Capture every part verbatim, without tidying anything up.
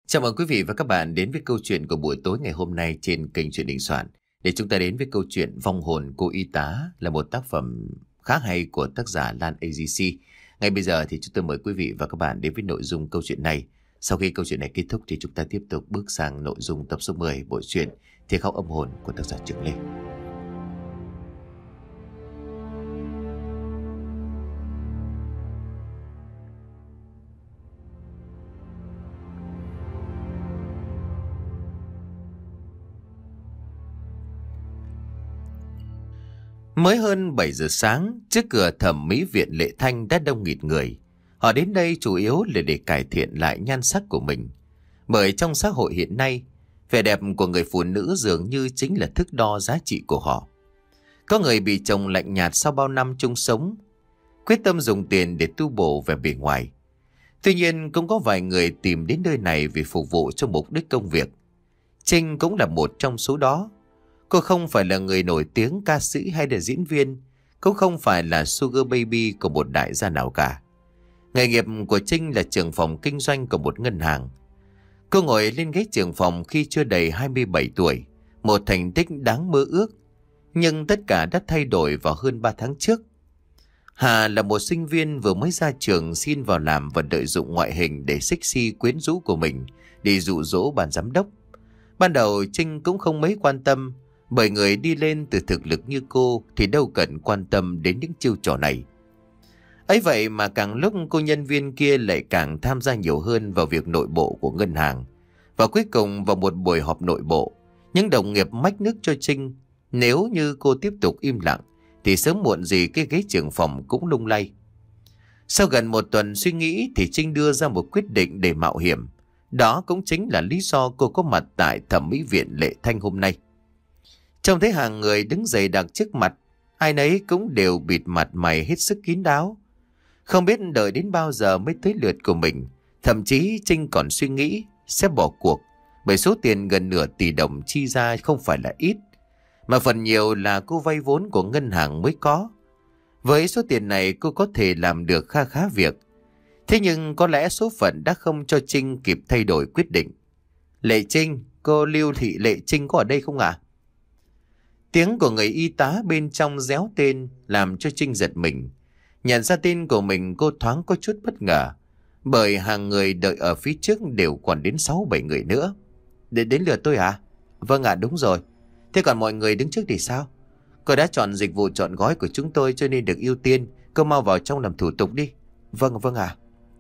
Chào mừng quý vị và các bạn đến với câu chuyện của buổi tối ngày hôm nay trên kênh Truyện Đình Soạn. Để chúng ta đến với câu chuyện Vong hồn cô y tá là một tác phẩm khá hay của tác giả Lan a giê xê. Ngay bây giờ thì chúng tôi mời quý vị và các bạn đến với nội dung câu chuyện này. Sau khi câu chuyện này kết thúc thì chúng ta tiếp tục bước sang nội dung tập số mười bộ truyện Thiệt khóc âm hồn của tác giả Trường Lê. Mới hơn bảy giờ sáng, trước cửa thẩm mỹ viện Lệ Thanh đã đông nghịt người. Họ đến đây chủ yếu là để cải thiện lại nhan sắc của mình. Bởi trong xã hội hiện nay, vẻ đẹp của người phụ nữ dường như chính là thước đo giá trị của họ. Có người bị chồng lạnh nhạt sau bao năm chung sống, quyết tâm dùng tiền để tu bổ vẻ bề ngoài. Tuy nhiên cũng có vài người tìm đến nơi này vì phục vụ cho mục đích công việc. Trinh cũng là một trong số đó. Cô không phải là người nổi tiếng ca sĩ hay là diễn viên, cũng không phải là sugar baby của một đại gia nào cả. Nghề nghiệp của Trinh là trưởng phòng kinh doanh của một ngân hàng. Cô ngồi lên ghế trưởng phòng khi chưa đầy hai mươi bảy tuổi, một thành tích đáng mơ ước. Nhưng tất cả đã thay đổi vào hơn ba tháng trước. Hà là một sinh viên vừa mới ra trường xin vào làm và lợi dụng ngoại hình để sexy quyến rũ của mình để dụ dỗ ban giám đốc. Ban đầu Trinh cũng không mấy quan tâm, bởi người đi lên từ thực lực như cô thì đâu cần quan tâm đến những chiêu trò này. Ấy vậy mà càng lúc cô nhân viên kia lại càng tham gia nhiều hơn vào việc nội bộ của ngân hàng. Và cuối cùng vào một buổi họp nội bộ, những đồng nghiệp mách nước cho Trinh, nếu như cô tiếp tục im lặng thì sớm muộn gì cái ghế trưởng phòng cũng lung lay. Sau gần một tuần suy nghĩ thì Trinh đưa ra một quyết định để mạo hiểm. Đó cũng chính là lý do cô có mặt tại thẩm mỹ viện Lệ Thanh hôm nay. Trông thấy hàng người đứng dày đặc trước mặt, ai nấy cũng đều bịt mặt mày hết sức kín đáo. Không biết đợi đến bao giờ mới tới lượt của mình. Thậm chí Trinh còn suy nghĩ sẽ bỏ cuộc, bởi số tiền gần nửa tỷ đồng chi ra không phải là ít, mà phần nhiều là cô vay vốn của ngân hàng mới có. Với số tiền này cô có thể làm được kha khá việc. Thế nhưng có lẽ số phận đã không cho Trinh kịp thay đổi quyết định. Lệ Trinh, cô Lưu Thị Lệ Trinh có ở đây không ạ? À? Tiếng của người y tá bên trong réo tên làm cho Trinh giật mình. Nhận ra tên của mình, cô thoáng có chút bất ngờ, bởi hàng người đợi ở phía trước đều còn đến sáu bảy người nữa. Để đến lượt tôi à? Vâng ạ, đúng rồi. Thế còn mọi người đứng trước thì sao? Cô đã chọn dịch vụ chọn gói của chúng tôi cho nên được ưu tiên. Cô mau vào trong làm thủ tục đi. Vâng, vâng ạ.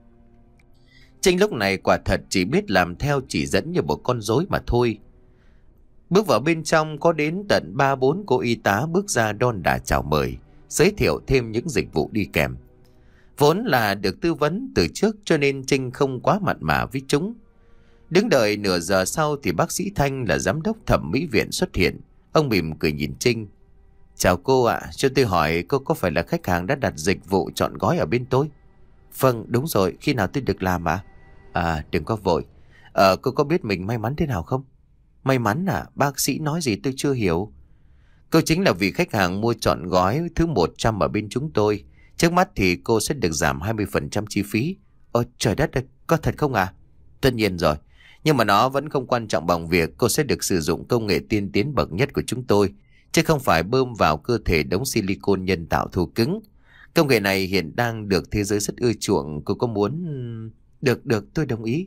Trinh lúc này quả thật chỉ biết làm theo chỉ dẫn như một con rối mà thôi. Bước vào bên trong có đến tận ba bốn cô y tá bước ra đon đả chào mời, giới thiệu thêm những dịch vụ đi kèm. Vốn là được tư vấn từ trước cho nên Trinh không quá mặn mà với chúng. Đứng đợi nửa giờ sau thì bác sĩ Thanh là giám đốc thẩm mỹ viện xuất hiện. Ông mỉm cười nhìn Trinh. Chào cô ạ, cho tôi hỏi cô có phải là khách hàng đã đặt dịch vụ chọn gói ở bên tôi? Vâng, đúng rồi, khi nào tôi được làm ạ? À? à, đừng có vội. Ờ, cô có biết mình may mắn thế nào không? May mắn à? Bác sĩ nói gì tôi chưa hiểu. Cô chính là vị khách hàng mua chọn gói thứ một trăm ở bên chúng tôi. Trước mắt thì cô sẽ được giảm hai mươi phần trăm chi phí. Ôi trời đất ơi, có thật không à? Tất nhiên rồi. Nhưng mà nó vẫn không quan trọng bằng việc cô sẽ được sử dụng công nghệ tiên tiến bậc nhất của chúng tôi, chứ không phải bơm vào cơ thể đống silicone nhân tạo thô cứng. Công nghệ này hiện đang được thế giới rất ưa chuộng. Cô có muốn... Được, được, tôi đồng ý.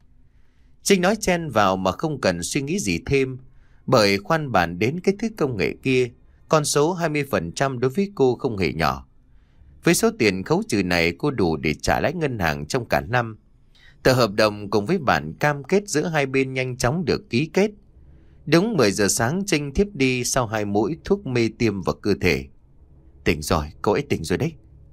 Trinh nói chen vào mà không cần suy nghĩ gì thêm, bởi khoan bàn đến cái thứ công nghệ kia, con số hai mươi phần trăm đối với cô không hề nhỏ. Với số tiền khấu trừ này cô đủ để trả lãi ngân hàng trong cả năm. Tờ hợp đồng cùng với bản cam kết giữa hai bên nhanh chóng được ký kết. Đúng mười giờ sáng Trinh thiếp đi sau hai mũi thuốc mê tiêm vào cơ thể. Tỉnh rồi, cô ấy tỉnh rồi đấy.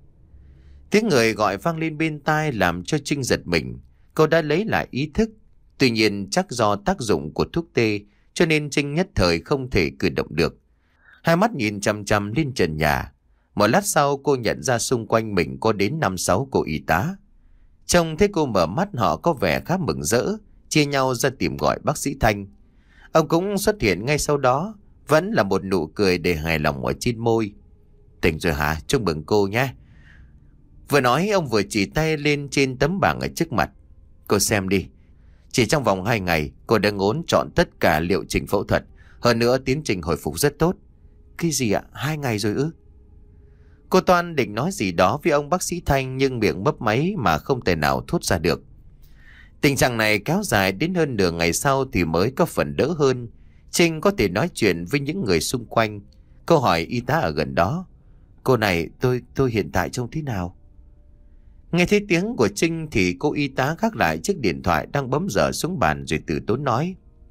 Tiếng người gọi vang lên bên tai làm cho Trinh giật mình. Cô đã lấy lại ý thức. Tuy nhiên chắc do tác dụng của thuốc tê cho nên Trinh nhất thời không thể cử động được. Hai mắt nhìn chằm chằm lên trần nhà. Một lát sau cô nhận ra xung quanh mình có đến năm sáu cô y tá. Trông thấy cô mở mắt họ có vẻ khá mừng rỡ, chia nhau ra tìm gọi bác sĩ Thanh. Ông cũng xuất hiện ngay sau đó, vẫn là một nụ cười đầy hài lòng ở trên môi. Tỉnh rồi hả? Chúc mừng cô nhé. Vừa nói ông vừa chỉ tay lên trên tấm bảng ở trước mặt. Cô xem đi. Chỉ trong vòng hai ngày, cô đã ngốn trọn tất cả liệu trình phẫu thuật. Hơn nữa tiến trình hồi phục rất tốt. Cái gì ạ? Hai ngày rồi ư? Cô Toan định nói gì đó với ông bác sĩ Thanh nhưng miệng mấp máy mà không thể nào thốt ra được. Tình trạng này kéo dài đến hơn nửa ngày sau thì mới có phần đỡ hơn. Trinh có thể nói chuyện với những người xung quanh. Cô hỏi y tá ở gần đó: Cô này, tôi tôi hiện tại trông thế nào? Nghe thấy tiếng của Trinh thì cô y tá gác lại chiếc điện thoại đang bấm giờ xuống bàn rồi từ tốn nói: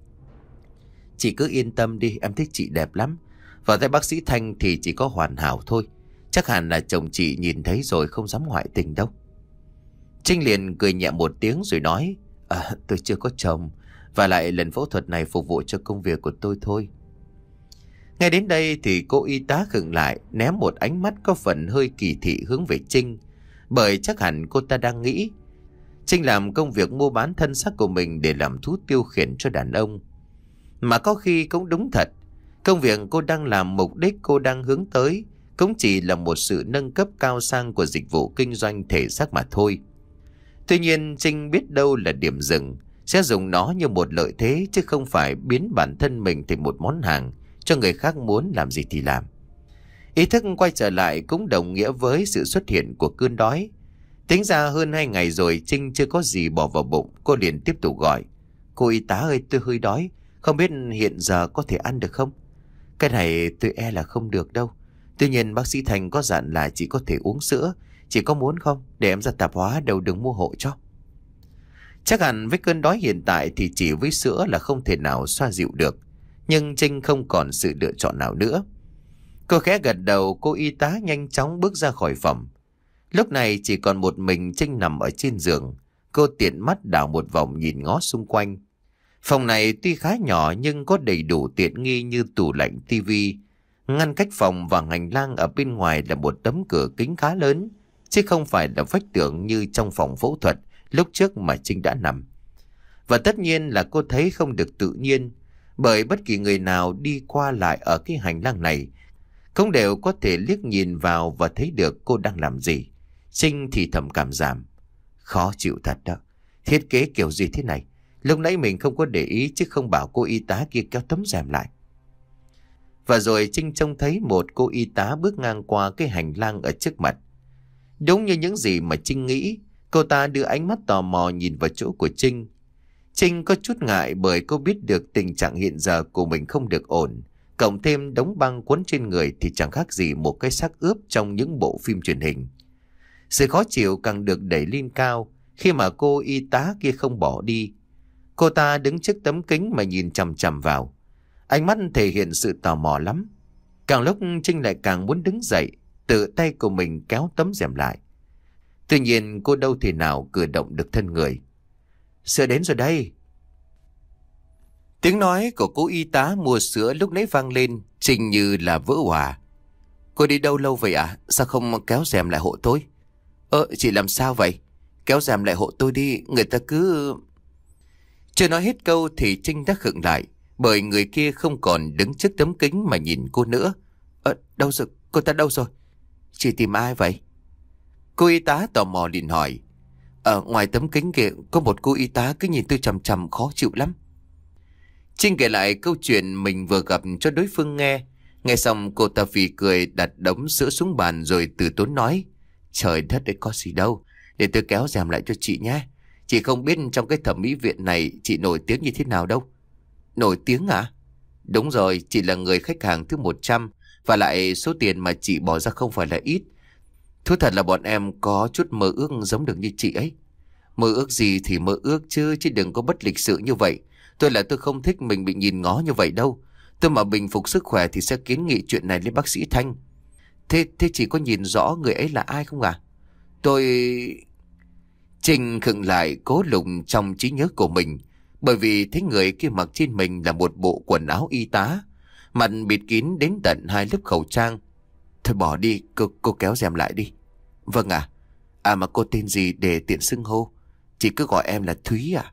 Chị cứ yên tâm đi, em thích chị đẹp lắm. Và thấy bác sĩ Thanh thì chỉ có hoàn hảo thôi. Chắc hẳn là chồng chị nhìn thấy rồi không dám ngoại tình đâu. Trinh liền cười nhẹ một tiếng rồi nói: À, tôi chưa có chồng. Và lại lần phẫu thuật này phục vụ cho công việc của tôi thôi. Ngay đến đây thì cô y tá khựng lại, ném một ánh mắt có phần hơi kỳ thị hướng về Trinh. Bởi chắc hẳn cô ta đang nghĩ Trinh làm công việc mua bán thân xác của mình để làm thú tiêu khiển cho đàn ông. Mà có khi cũng đúng thật. Công việc cô đang làm, mục đích cô đang hướng tới cũng chỉ là một sự nâng cấp cao sang của dịch vụ kinh doanh thể xác mà thôi. Tuy nhiên Trinh biết đâu là điểm dừng, sẽ dùng nó như một lợi thế chứ không phải biến bản thân mình thành một món hàng cho người khác muốn làm gì thì làm. Ý thức quay trở lại cũng đồng nghĩa với sự xuất hiện của cơn đói. Tính ra hơn hai ngày rồi Trinh chưa có gì bỏ vào bụng. Cô liền tiếp tục gọi: Cô y tá ơi, tôi hơi đói, không biết hiện giờ có thể ăn được không? Cái này tôi e là không được đâu. Tuy nhiên bác sĩ Thành có dặn là chỉ có thể uống sữa. Chị có muốn không? Để em ra tạp hóa đầu đường mua hộ cho. Chắc hẳn với cơn đói hiện tại thì chỉ với sữa là không thể nào xoa dịu được. Nhưng Trinh không còn sự lựa chọn nào nữa. Cô khẽ gật đầu, cô y tá nhanh chóng bước ra khỏi phòng. Lúc này chỉ còn một mình Trinh nằm ở trên giường. Cô tiện mắt đảo một vòng nhìn ngó xung quanh. Phòng này tuy khá nhỏ nhưng có đầy đủ tiện nghi như tủ lạnh, tivi. Ngăn cách phòng và hành lang ở bên ngoài là một tấm cửa kính khá lớn, chứ không phải là vách tường như trong phòng phẫu thuật lúc trước mà Trinh đã nằm. Và tất nhiên là cô thấy không được tự nhiên, bởi bất kỳ người nào đi qua lại ở cái hành lang này cũng đều có thể liếc nhìn vào và thấy được cô đang làm gì. Trinh thì thầm cảm giảm: Khó chịu thật đó. Thiết kế kiểu gì thế này? Lúc nãy mình không có để ý chứ không bảo cô y tá kia kéo tấm rèm lại. Và rồi Trinh trông thấy một cô y tá bước ngang qua cái hành lang ở trước mặt. Đúng như những gì mà Trinh nghĩ, cô ta đưa ánh mắt tò mò nhìn vào chỗ của Trinh. Trinh có chút ngại bởi cô biết được tình trạng hiện giờ của mình không được ổn. Cộng thêm đống băng quấn trên người thì chẳng khác gì một cái xác ướp trong những bộ phim truyền hình. Sự khó chịu càng được đẩy lên cao khi mà cô y tá kia không bỏ đi. Cô ta đứng trước tấm kính mà nhìn chằm chằm vào. Ánh mắt thể hiện sự tò mò lắm. Càng lúc Trinh lại càng muốn đứng dậy, tự tay của mình kéo tấm rèm lại. Tuy nhiên cô đâu thể nào cử động được thân người. Sữa đến rồi đây. Tiếng nói của cô y tá mua sữa lúc nãy vang lên, Trinh như là vỡ òa. Cô đi đâu lâu vậy ạ? À? Sao không kéo rèm lại hộ tôi? Ơ, chị làm sao vậy? Kéo rèm lại hộ tôi đi, người ta cứ... Chưa nói hết câu thì Trinh đã khựng lại, bởi người kia không còn đứng trước tấm kính mà nhìn cô nữa. Ờ, đâu rồi? Cô ta đâu rồi? Chị tìm ai vậy? Cô y tá tò mò liền hỏi. Ở ngoài tấm kính kia có một cô y tá cứ nhìn tôi chằm chằm khó chịu lắm. Trinh kể lại câu chuyện mình vừa gặp cho đối phương nghe. Nghe xong cô ta phì cười đặt đống sữa xuống bàn rồi từ tốn nói. Trời đất đấy, có gì đâu. Để tôi kéo rèm lại cho chị nhé. Chị không biết trong cái thẩm mỹ viện này chị nổi tiếng như thế nào đâu. Nổi tiếng à? Đúng rồi, chị là người khách hàng thứ một trăm. Và lại số tiền mà chị bỏ ra không phải là ít. Thú thật là bọn em có chút mơ ước giống được như chị ấy. Mơ ước gì thì mơ ước chứ, chứ đừng có bất lịch sự như vậy. Tôi là tôi không thích mình bị nhìn ngó như vậy đâu. Tôi mà bình phục sức khỏe thì sẽ kiến nghị chuyện này lên bác sĩ Thanh. Thế, thế chị có nhìn rõ người ấy là ai không à? Tôi... Trinh khựng lại cố lùng trong trí nhớ của mình. Bởi vì thấy người kia mặc trên mình là một bộ quần áo y tá, mặt bịt kín đến tận hai lớp khẩu trang. Thôi bỏ đi, cô, cô kéo rèm lại đi. Vâng ạ. À. à mà cô tên gì để tiện xưng hô? Chị cứ gọi em là Thúy à?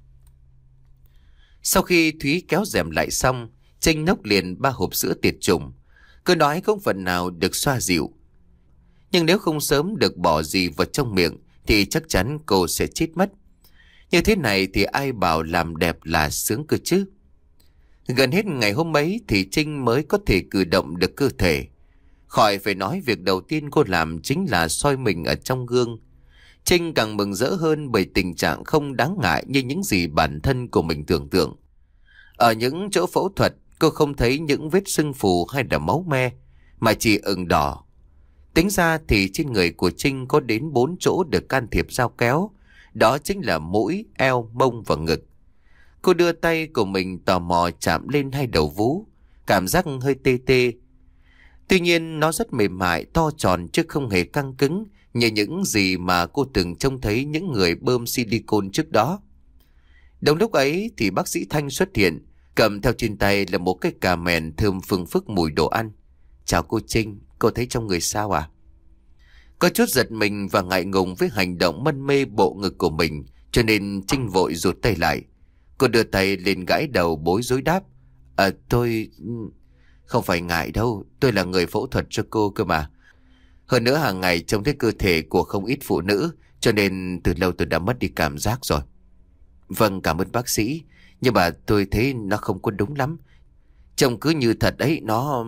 Sau khi Thúy kéo rèm lại xong, Trinh nốc liền ba hộp sữa tiệt trùng. Cơn đói không phần nào được xoa dịu. Nhưng nếu không sớm được bỏ gì vào trong miệng thì chắc chắn cô sẽ chết mất. Như thế này thì ai bảo làm đẹp là sướng cơ chứ. Gần hết ngày hôm ấy thì Trinh mới có thể cử động được cơ thể. Khỏi phải nói, việc đầu tiên cô làm chính là soi mình ở trong gương. Trinh càng mừng rỡ hơn bởi tình trạng không đáng ngại như những gì bản thân của mình tưởng tượng. Ở những chỗ phẫu thuật, cô không thấy những vết sưng phù hay là máu me, mà chỉ ửng đỏ. Tính ra thì trên người của Trinh có đến bốn chỗ được can thiệp dao kéo. Đó chính là mũi, eo, mông và ngực. Cô đưa tay của mình tò mò chạm lên hai đầu vú, cảm giác hơi tê tê. Tuy nhiên nó rất mềm mại, to tròn chứ không hề căng cứng như những gì mà cô từng trông thấy những người bơm silicone trước đó. Đồng lúc ấy thì bác sĩ Thanh xuất hiện, cầm theo trên tay là một cái cà mèn thơm phừng phức mùi đồ ăn. Chào cô Trinh, cô thấy trong người sao à? Có chút giật mình và ngại ngùng với hành động mân mê bộ ngực của mình, cho nên Trinh vội rụt tay lại. Cô đưa tay lên gãi đầu bối rối đáp. À, tôi... Không phải ngại đâu, tôi là người phẫu thuật cho cô cơ mà. Hơn nữa hàng ngày trông thấy cơ thể của không ít phụ nữ, cho nên từ lâu tôi đã mất đi cảm giác rồi. Vâng, cảm ơn bác sĩ, nhưng mà tôi thấy nó không có đúng lắm. Trông cứ như thật ấy, nó...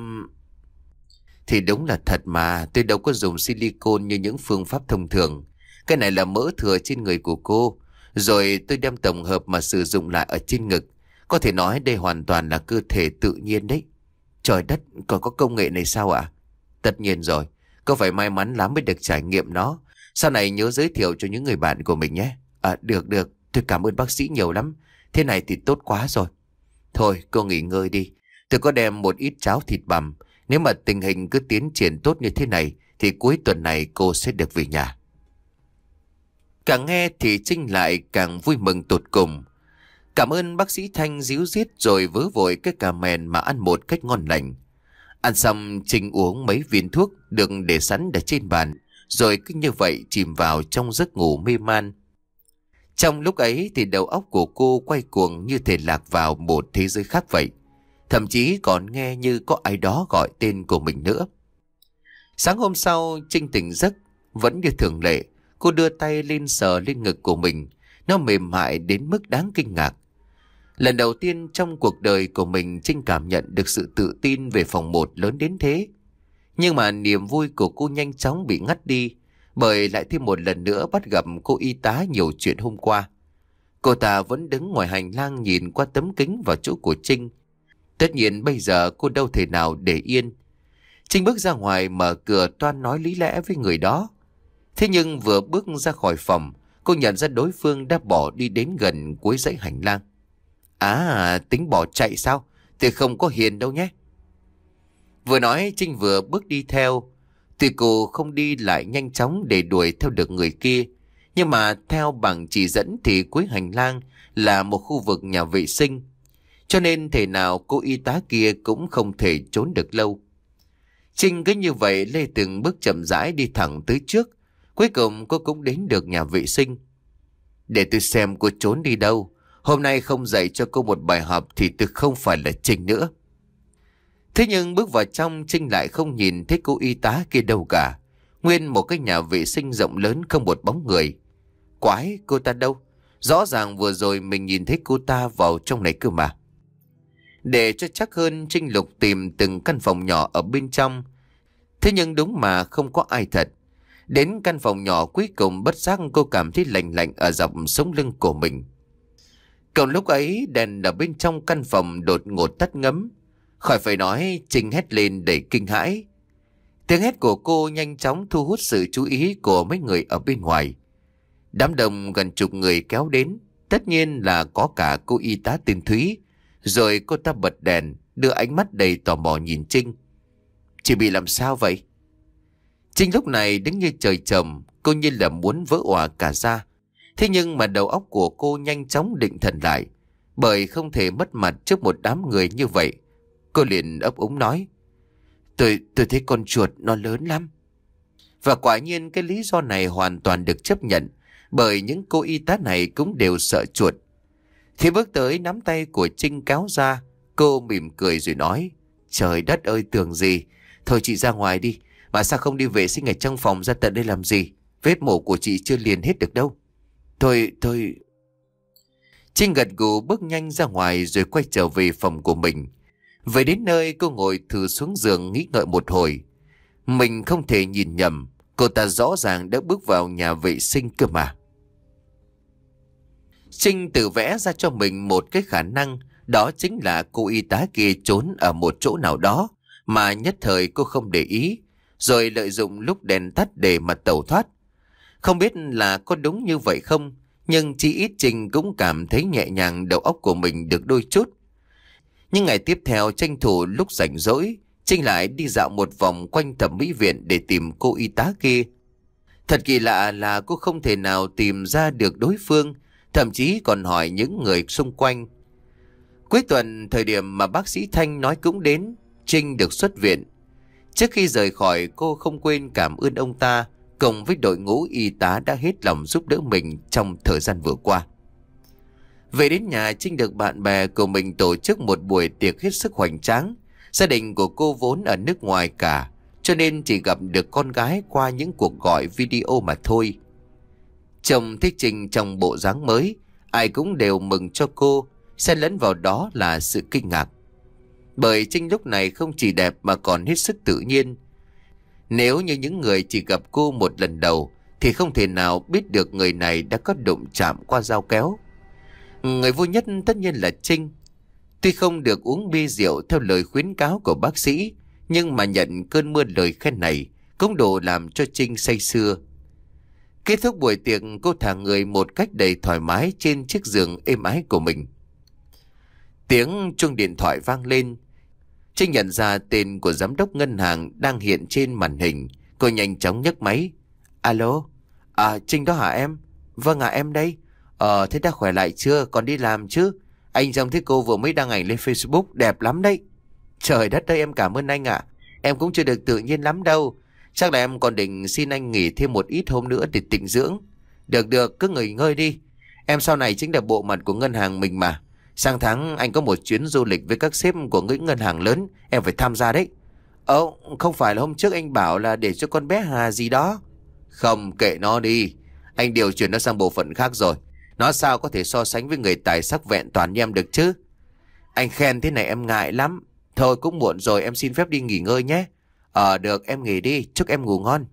Thì đúng là thật mà, tôi đâu có dùng silicone như những phương pháp thông thường. Cái này là mỡ thừa trên người của cô, rồi tôi đem tổng hợp mà sử dụng lại ở trên ngực. Có thể nói đây hoàn toàn là cơ thể tự nhiên đấy. Trời đất, còn có công nghệ này sao ạ? Tất nhiên rồi, cô phải may mắn lắm mới được trải nghiệm nó. Sau này nhớ giới thiệu cho những người bạn của mình nhé. À, được được, tôi cảm ơn bác sĩ nhiều lắm. Thế này thì tốt quá rồi. Thôi, cô nghỉ ngơi đi. Tôi có đem một ít cháo thịt bằm. Nếu mà tình hình cứ tiến triển tốt như thế này, thì cuối tuần này cô sẽ được về nhà. Càng nghe thì Trinh lại càng vui mừng tột cùng. Cảm ơn bác sĩ Thanh díu dít rồi vớ vội cái cà mèn mà ăn một cách ngon lành. Ăn xong Trinh uống mấy viên thuốc được để sẵn ở trên bàn, rồi cứ như vậy chìm vào trong giấc ngủ mê man. Trong lúc ấy thì đầu óc của cô quay cuồng như thể lạc vào một thế giới khác vậy. Thậm chí còn nghe như có ai đó gọi tên của mình nữa. Sáng hôm sau Trinh tỉnh giấc, vẫn như thường lệ, cô đưa tay lên sờ lên ngực của mình. Nó mềm mại đến mức đáng kinh ngạc. Lần đầu tiên trong cuộc đời của mình Trinh cảm nhận được sự tự tin về phòng một lớn đến thế. Nhưng mà niềm vui của cô nhanh chóng bị ngắt đi, bởi lại thêm một lần nữa bắt gặp cô y tá nhiều chuyện hôm qua. Cô ta vẫn đứng ngoài hành lang nhìn qua tấm kính vào chỗ của Trinh. Tất nhiên bây giờ cô đâu thể nào để yên. Trinh bước ra ngoài mở cửa toan nói lý lẽ với người đó. Thế nhưng vừa bước ra khỏi phòng, cô nhận ra đối phương đã bỏ đi đến gần cuối dãy hành lang. À, tính bỏ chạy sao? Thì không có hiền đâu nhé. Vừa nói Trinh vừa bước đi theo. Tuy cô không đi lại nhanh chóng để đuổi theo được người kia, nhưng mà theo bằng chỉ dẫn thì cuối hành lang là một khu vực nhà vệ sinh. Cho nên thể nào cô y tá kia cũng không thể trốn được lâu. Trinh cứ như vậy lê từng bước chậm rãi đi thẳng tới trước. Cuối cùng cô cũng đến được nhà vệ sinh. Để tôi xem cô trốn đi đâu. Hôm nay không dạy cho cô một bài học thì tôi không phải là Trinh nữa. Thế nhưng bước vào trong Trinh lại không nhìn thấy cô y tá kia đâu cả. Nguyên một cái nhà vệ sinh rộng lớn không một bóng người. Quái, cô ta đâu? Rõ ràng vừa rồi mình nhìn thấy cô ta vào trong này cơ mà. Để cho chắc hơn Trinh lục tìm từng căn phòng nhỏ ở bên trong. Thế nhưng đúng mà không có ai thật. Đến căn phòng nhỏ cuối cùng bất giác cô cảm thấy lạnh lạnh ở dọc sống lưng của mình. Còn lúc ấy đèn ở bên trong căn phòng đột ngột tắt ngấm. Khỏi phải nói Trinh hét lên đầy kinh hãi. Tiếng hét của cô nhanh chóng thu hút sự chú ý của mấy người ở bên ngoài. Đám đông gần chục người kéo đến. Tất nhiên là có cả cô y tá tên Thúy. Rồi cô ta bật đèn, đưa ánh mắt đầy tò mò nhìn Trinh. Chị bị làm sao vậy? Trinh lúc này đứng như trời trồng, cô như là muốn vỡ òa cả ra. Thế nhưng mà đầu óc của cô nhanh chóng định thần lại, bởi không thể mất mặt trước một đám người như vậy. Cô liền ấp úng nói. Tôi, tôi thấy con chuột nó lớn lắm. Và quả nhiên cái lý do này hoàn toàn được chấp nhận, bởi những cô y tá này cũng đều sợ chuột. Thì bước tới nắm tay của Trinh kéo ra, cô mỉm cười rồi nói. Trời đất ơi tưởng gì. Thôi chị ra ngoài đi. Mà sao không đi vệ sinh ở trong phòng ra tận đây làm gì? Vết mổ của chị chưa liền hết được đâu. Thôi, thôi. Trinh gật gù bước nhanh ra ngoài rồi quay trở về phòng của mình. Về đến nơi cô ngồi thử xuống giường nghĩ ngợi một hồi. Mình không thể nhìn nhầm, cô ta rõ ràng đã bước vào nhà vệ sinh cơ mà. Trinh tự vẽ ra cho mình một cái khả năng, đó chính là cô y tá kia trốn ở một chỗ nào đó mà nhất thời cô không để ý, rồi lợi dụng lúc đèn tắt để mà tẩu thoát. Không biết là có đúng như vậy không, nhưng chỉ ít Trinh cũng cảm thấy nhẹ nhàng, đầu óc của mình được đôi chút. Nhưng ngày tiếp theo tranh thủ lúc rảnh rỗi, Trinh lại đi dạo một vòng quanh thẩm mỹ viện để tìm cô y tá kia. Thật kỳ lạ là cô không thể nào tìm ra được đối phương, thậm chí còn hỏi những người xung quanh. Cuối tuần, thời điểm mà bác sĩ Thanh nói cũng đến, Trinh được xuất viện. Trước khi rời khỏi, cô không quên cảm ơn ông ta cùng với đội ngũ y tá đã hết lòng giúp đỡ mình trong thời gian vừa qua. Về đến nhà, Trinh được bạn bè của mình tổ chức một buổi tiệc hết sức hoành tráng. Gia đình của cô vốn ở nước ngoài cả, cho nên chỉ gặp được con gái qua những cuộc gọi video mà thôi. Chồng thấy Trinh trong bộ dáng mới, ai cũng đều mừng cho cô, xen lẫn vào đó là sự kinh ngạc. Bởi Trinh lúc này không chỉ đẹp mà còn hết sức tự nhiên. Nếu như những người chỉ gặp cô một lần đầu thì không thể nào biết được người này đã có đụng chạm qua dao kéo. Người vui nhất tất nhiên là Trinh. Tuy không được uống bia rượu theo lời khuyến cáo của bác sĩ, nhưng mà nhận cơn mưa lời khen này cũng đủ làm cho Trinh say sưa. Kết thúc buổi tiệc, cô thả người một cách đầy thoải mái trên chiếc giường êm ái của mình. Tiếng chuông điện thoại vang lên. Trinh nhận ra tên của giám đốc ngân hàng đang hiện trên màn hình. Cô nhanh chóng nhấc máy. Alo, à Trinh đó hả em? Vâng ạ, em đây. Ờ thế đã khỏe lại chưa, còn đi làm chứ? Anh trông thấy cô vừa mới đăng ảnh lên Facebook, đẹp lắm đấy. Trời đất ơi, em cảm ơn anh ạ. Em cũng chưa được tự nhiên lắm đâu. Chắc là em còn định xin anh nghỉ thêm một ít hôm nữa để tịnh dưỡng. Được được, cứ nghỉ ngơi đi. Em sau này chính là bộ mặt của ngân hàng mình mà. Sang tháng anh có một chuyến du lịch với các sếp của những ngân hàng lớn, em phải tham gia đấy. Ơ, không phải là hôm trước anh bảo là để cho con bé Hà gì đó. Không, kệ nó đi. Anh điều chuyển nó sang bộ phận khác rồi. Nó sao có thể so sánh với người tài sắc vẹn toàn như em được chứ? Anh khen thế này em ngại lắm. Thôi cũng muộn rồi, em xin phép đi nghỉ ngơi nhé. Ờ được, em nghỉ đi, chúc em ngủ ngon.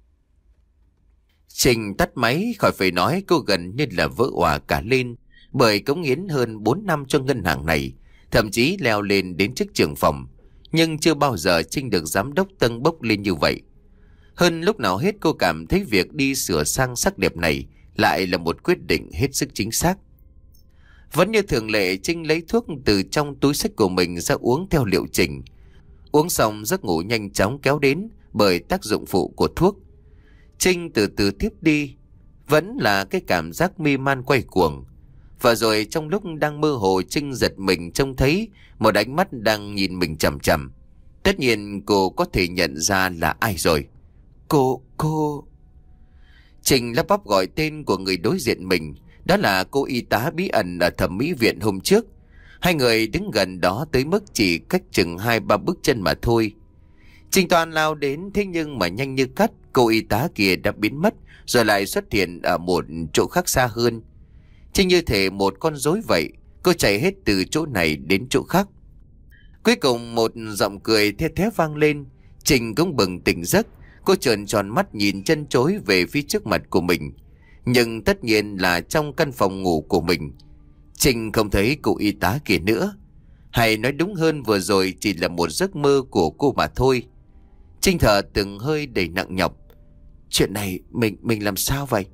Trình tắt máy, khỏi phải nói cô gần như là vỡ òa cả lên. Bởi cống hiến hơn bốn năm cho ngân hàng này, thậm chí leo lên đến chức trưởng phòng. Nhưng chưa bao giờ Trinh được giám đốc tâng bốc lên như vậy. Hơn lúc nào hết cô cảm thấy việc đi sửa sang sắc đẹp này lại là một quyết định hết sức chính xác. Vẫn như thường lệ, Trinh lấy thuốc từ trong túi xách của mình ra uống theo liệu trình. Uống xong giấc ngủ nhanh chóng kéo đến bởi tác dụng phụ của thuốc. Trinh từ từ tiếp đi, vẫn là cái cảm giác mê man quay cuồng. Và rồi trong lúc đang mơ hồ, Trinh giật mình trông thấy một ánh mắt đang nhìn mình chằm chằm. Tất nhiên cô có thể nhận ra là ai rồi. Cô, cô... Trinh lắp bắp gọi tên của người đối diện mình. Đó là cô y tá bí ẩn ở thẩm mỹ viện hôm trước. Hai người đứng gần đó tới mức chỉ cách chừng hai ba bước chân mà thôi. Trinh toàn lao đến, thế nhưng mà nhanh như cắt, cô y tá kia đã biến mất rồi lại xuất hiện ở một chỗ khác xa hơn. Trinh như thể một con rối vậy, cô chạy hết từ chỗ này đến chỗ khác. Cuối cùng một giọng cười the thé vang lên. Trinh cũng bừng tỉnh giấc. Cô trợn tròn mắt nhìn chân chối về phía trước mặt của mình. Nhưng tất nhiên là trong căn phòng ngủ của mình. Trinh không thấy cô y tá kia nữa. Hay nói đúng hơn, vừa rồi chỉ là một giấc mơ của cô mà thôi. Trinh thở từng hơi đầy nặng nhọc. Chuyện này mình mình làm sao vậy?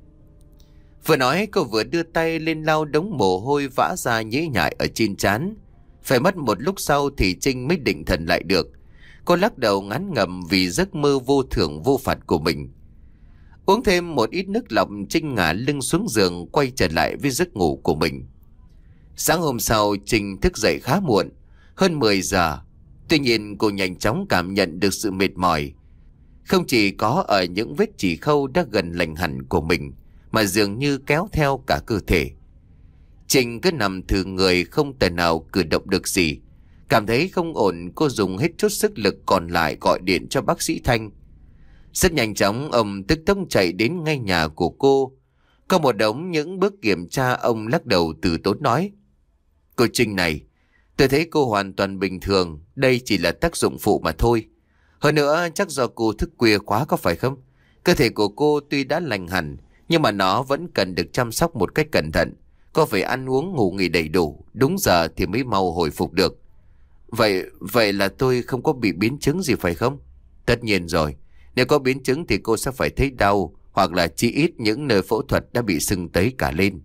Vừa nói cô vừa đưa tay lên lau đống mồ hôi vã ra nhễ nhại ở trên trán. Phải mất một lúc sau thì Trinh mới định thần lại được. Cô lắc đầu ngán ngẩm vì giấc mơ vô thưởng vô phạt của mình. Uống thêm một ít nước lọc, Trinh ngả lưng xuống giường quay trở lại với giấc ngủ của mình. Sáng hôm sau, Trinh thức dậy khá muộn, hơn mười giờ. Tuy nhiên cô nhanh chóng cảm nhận được sự mệt mỏi. Không chỉ có ở những vết chỉ khâu đã gần lành hẳn của mình, mà dường như kéo theo cả cơ thể. Trinh cứ nằm thừ người không thể nào cử động được gì. Cảm thấy không ổn, cô dùng hết chút sức lực còn lại gọi điện cho bác sĩ Thanh. Rất nhanh chóng ông tức tốc chạy đến ngay nhà của cô. Có một đống những bước kiểm tra, ông lắc đầu từ tốn nói. Cô Trinh này, tôi thấy cô hoàn toàn bình thường, đây chỉ là tác dụng phụ mà thôi. Hơn nữa chắc do cô thức khuya quá có phải không? Cơ thể của cô tuy đã lành hẳn, nhưng mà nó vẫn cần được chăm sóc một cách cẩn thận. Cô phải ăn uống ngủ nghỉ đầy đủ, đúng giờ thì mới mau hồi phục được. Vậy, vậy là tôi không có bị biến chứng gì phải không? Tất nhiên rồi, nếu có biến chứng thì cô sẽ phải thấy đau, hoặc là chỉ ít những nơi phẫu thuật đã bị sưng tấy cả lên.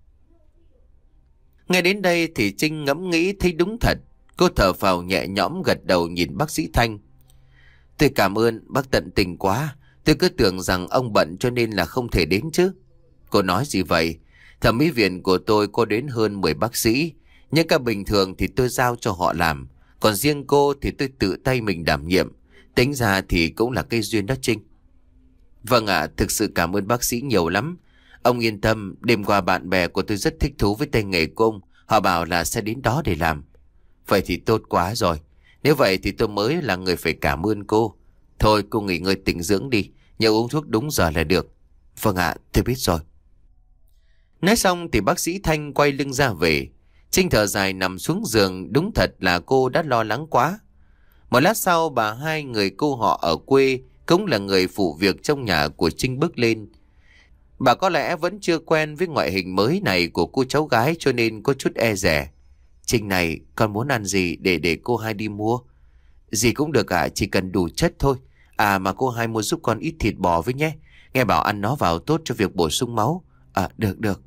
Nghe đến đây thì Trinh ngẫm nghĩ thấy đúng thật. Cô thở phào nhẹ nhõm gật đầu nhìn bác sĩ Thanh. Tôi cảm ơn bác tận tình quá. Tôi cứ tưởng rằng ông bận cho nên là không thể đến chứ. Cô nói gì vậy? Thẩm mỹ viện của tôi có đến hơn mười bác sĩ. Những ca bình thường thì tôi giao cho họ làm. Còn riêng cô thì tôi tự tay mình đảm nhiệm. Tính ra thì cũng là cây duyên đó Trinh. Vâng ạ, thực sự cảm ơn bác sĩ nhiều lắm. Ông yên tâm, đêm qua bạn bè của tôi rất thích thú với tay nghề của ông. Họ bảo là sẽ đến đó để làm. Vậy thì tốt quá rồi. Nếu vậy thì tôi mới là người phải cảm ơn cô. Thôi cô nghỉ ngơi tĩnh dưỡng đi, nhớ uống thuốc đúng giờ là được. Vâng ạ, tôi biết rồi. Nói xong thì bác sĩ Thanh quay lưng ra về. Trinh thở dài nằm xuống giường, đúng thật là cô đã lo lắng quá. Một lát sau bà hai người cô họ ở quê cũng là người phụ việc trong nhà của Trinh bước lên. Bà có lẽ vẫn chưa quen với ngoại hình mới này của cô cháu gái cho nên có chút e dè. Trinh này, con muốn ăn gì để để cô hai đi mua? Gì cũng được ạ, chỉ cần đủ chất thôi. À mà cô hai mua giúp con ít thịt bò với nhé. Nghe bảo ăn nó vào tốt cho việc bổ sung máu. À được được.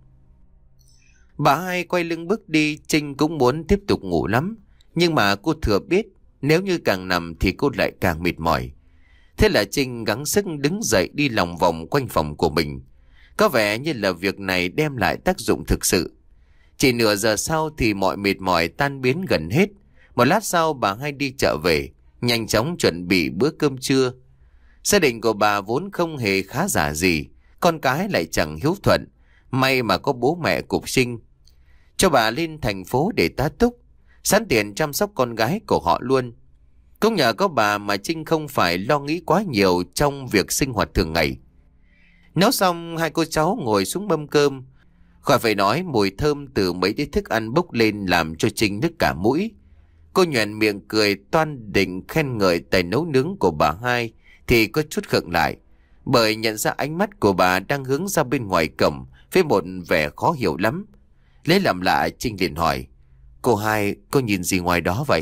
Bà hai quay lưng bước đi. Trinh cũng muốn tiếp tục ngủ lắm. Nhưng mà cô thừa biết nếu như càng nằm thì cô lại càng mệt mỏi. Thế là Trinh gắng sức đứng dậy đi lòng vòng quanh phòng của mình. Có vẻ như là việc này đem lại tác dụng thực sự. Chỉ nửa giờ sau thì mọi mệt mỏi tan biến gần hết. Một lát sau bà hai đi chợ về, nhanh chóng chuẩn bị bữa cơm trưa. Gia đình của bà vốn không hề khá giả gì, con cái lại chẳng hiếu thuận. May mà có bố mẹ cục sinh cho bà lên thành phố để tá túc, sẵn tiền chăm sóc con gái của họ luôn. Cũng nhờ có bà mà Trinh không phải lo nghĩ quá nhiều trong việc sinh hoạt thường ngày. Nấu xong, hai cô cháu ngồi xuống mâm cơm. Khỏi phải nói, mùi thơm từ mấy đĩa thức ăn bốc lên làm cho Trinh nức cả mũi. Cô nhoẻn miệng cười toan định khen ngợi tài nấu nướng của bà hai thì có chút khựng lại, bởi nhận ra ánh mắt của bà đang hướng ra bên ngoài cổng với một vẻ khó hiểu lắm. Lấy làm lạ, Trinh liền hỏi: Cô hai, cô nhìn gì ngoài đó vậy?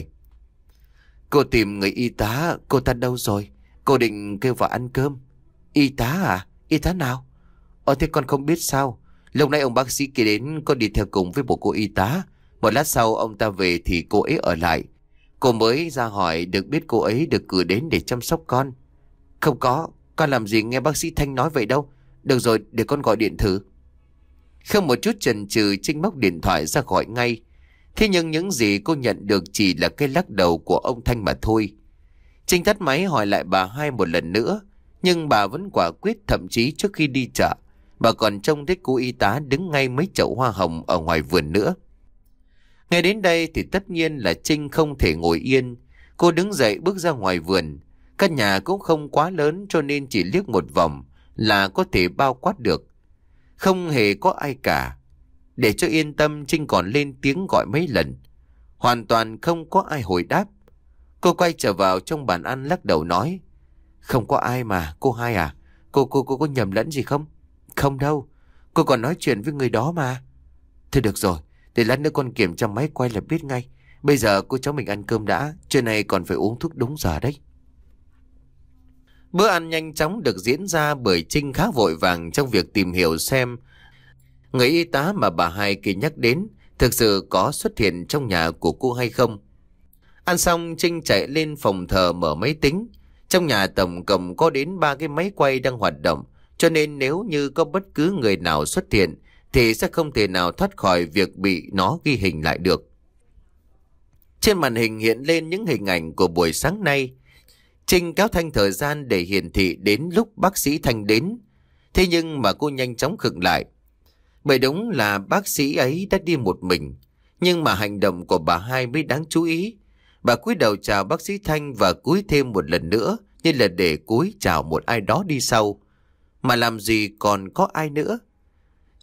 Cô tìm người y tá, cô ta đâu rồi? Cô định kêu vào ăn cơm. Y tá à? Y tá nào? Ờ thế con không biết sao? Lúc nãy ông bác sĩ kia đến, con đi theo cùng với bộ cô y tá. Một lát sau ông ta về thì cô ấy ở lại. Cô mới ra hỏi được biết cô ấy được cử đến để chăm sóc con. Không có, con làm gì nghe bác sĩ Thanh nói vậy đâu. Được rồi, để con gọi điện thử. Không một chút chần chừ, Trinh móc điện thoại ra gọi ngay. Thế nhưng những gì cô nhận được chỉ là cái lắc đầu của ông Thanh mà thôi. Trinh tắt máy hỏi lại bà hai một lần nữa, nhưng bà vẫn quả quyết. Thậm chí trước khi đi chợ, bà còn trông thấy cô y tá đứng ngay mấy chậu hoa hồng ở ngoài vườn nữa. Ngay đến đây thì tất nhiên là Trinh không thể ngồi yên. Cô đứng dậy bước ra ngoài vườn. Căn nhà cũng không quá lớn cho nên chỉ liếc một vòng là có thể bao quát được. Không hề có ai cả. Để cho yên tâm, Trinh còn lên tiếng gọi mấy lần. Hoàn toàn không có ai hồi đáp. Cô quay trở vào trong bàn ăn lắc đầu nói: Không có ai mà, cô hai à? Cô cô cô có nhầm lẫn gì không? Không đâu, cô còn nói chuyện với người đó mà. Thôi được rồi, để lát nữa con kiểm tra máy quay là biết ngay. Bây giờ cô cháu mình ăn cơm đã, trưa nay còn phải uống thuốc đúng giờ đấy. Bữa ăn nhanh chóng được diễn ra bởi Trinh khá vội vàng trong việc tìm hiểu xem người y tá mà bà hai kia nhắc đến thực sự có xuất hiện trong nhà của cô hay không. Ăn xong, Trinh chạy lên phòng thờ mở máy tính. Trong nhà tổng cộng có đến ba cái máy quay đang hoạt động, cho nên nếu như có bất cứ người nào xuất hiện thì sẽ không thể nào thoát khỏi việc bị nó ghi hình lại được. Trên màn hình hiện lên những hình ảnh của buổi sáng nay. Trinh kéo thanh thời gian để hiển thị đến lúc bác sĩ Thanh đến. Thế nhưng mà cô nhanh chóng khựng lại. Bởi đúng là bác sĩ ấy đã đi một mình. Nhưng mà hành động của bà hai mới đáng chú ý. Bà cúi đầu chào bác sĩ Thanh và cúi thêm một lần nữa, như là để cúi chào một ai đó đi sau. Mà làm gì còn có ai nữa.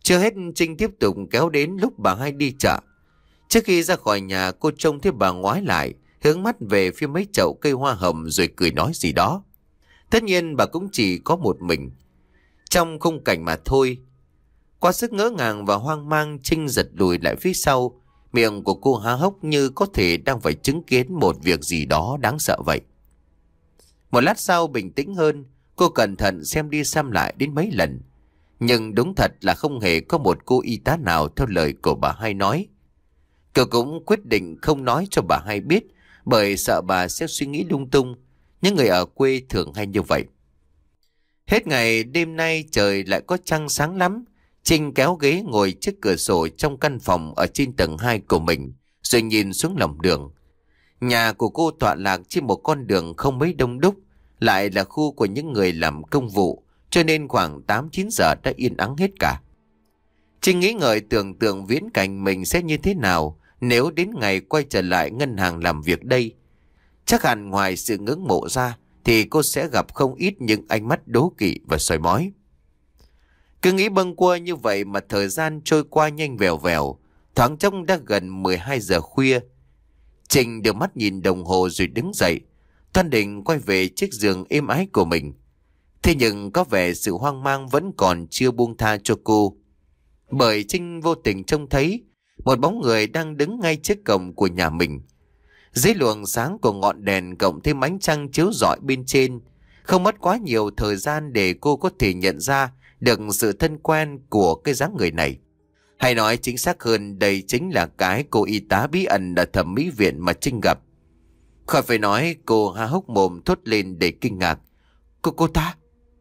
Chưa hết, Trinh tiếp tục kéo đến lúc bà hai đi chợ. Trước khi ra khỏi nhà, cô trông thấy bà ngoái lại, hướng mắt về phía mấy chậu cây hoa hồng rồi cười nói gì đó. Tất nhiên bà cũng chỉ có một mình trong khung cảnh mà thôi. Qua sức ngỡ ngàng và hoang mang, Trinh giật lùi lại phía sau. Miệng của cô há hốc như có thể đang phải chứng kiến một việc gì đó đáng sợ vậy. Một lát sau bình tĩnh hơn, cô cẩn thận xem đi xem lại đến mấy lần. Nhưng đúng thật là không hề có một cô y tá nào theo lời của bà hai nói. Cô cũng quyết định không nói cho bà hai biết, bởi sợ bà sẽ suy nghĩ lung tung. Những người ở quê thường hay như vậy. Hết ngày đêm nay trời lại có trăng sáng lắm. Trinh kéo ghế ngồi trước cửa sổ trong căn phòng ở trên tầng hai của mình, rồi nhìn xuống lòng đường. Nhà của cô tọa lạc trên một con đường không mấy đông đúc, lại là khu của những người làm công vụ, cho nên khoảng tám chín giờ đã yên ắng hết cả. Trinh nghĩ ngợi tưởng tượng viễn cảnh mình sẽ như thế nào nếu đến ngày quay trở lại ngân hàng làm việc đây. Chắc hẳn ngoài sự ngưỡng mộ ra thì cô sẽ gặp không ít những ánh mắt đố kỵ và soi mói. Cứ nghĩ bâng quơ như vậy mà thời gian trôi qua nhanh vèo vèo, thoáng chốc đã gần mười hai giờ khuya. Trinh đưa mắt nhìn đồng hồ rồi đứng dậy, toan định quay về chiếc giường êm ái của mình. Thế nhưng có vẻ sự hoang mang vẫn còn chưa buông tha cho cô. Bởi Trinh vô tình trông thấy một bóng người đang đứng ngay trước cổng của nhà mình. Dưới luồng sáng của ngọn đèn cộng thêm ánh trăng chiếu rọi bên trên, không mất quá nhiều thời gian để cô có thể nhận ra được sự thân quen của cái dáng người này. Hay nói chính xác hơn, đây chính là cái cô y tá bí ẩn ở thẩm mỹ viện mà Trinh gặp. Khỏi phải nói, cô há hốc mồm thốt lên để kinh ngạc. Cô cô ta?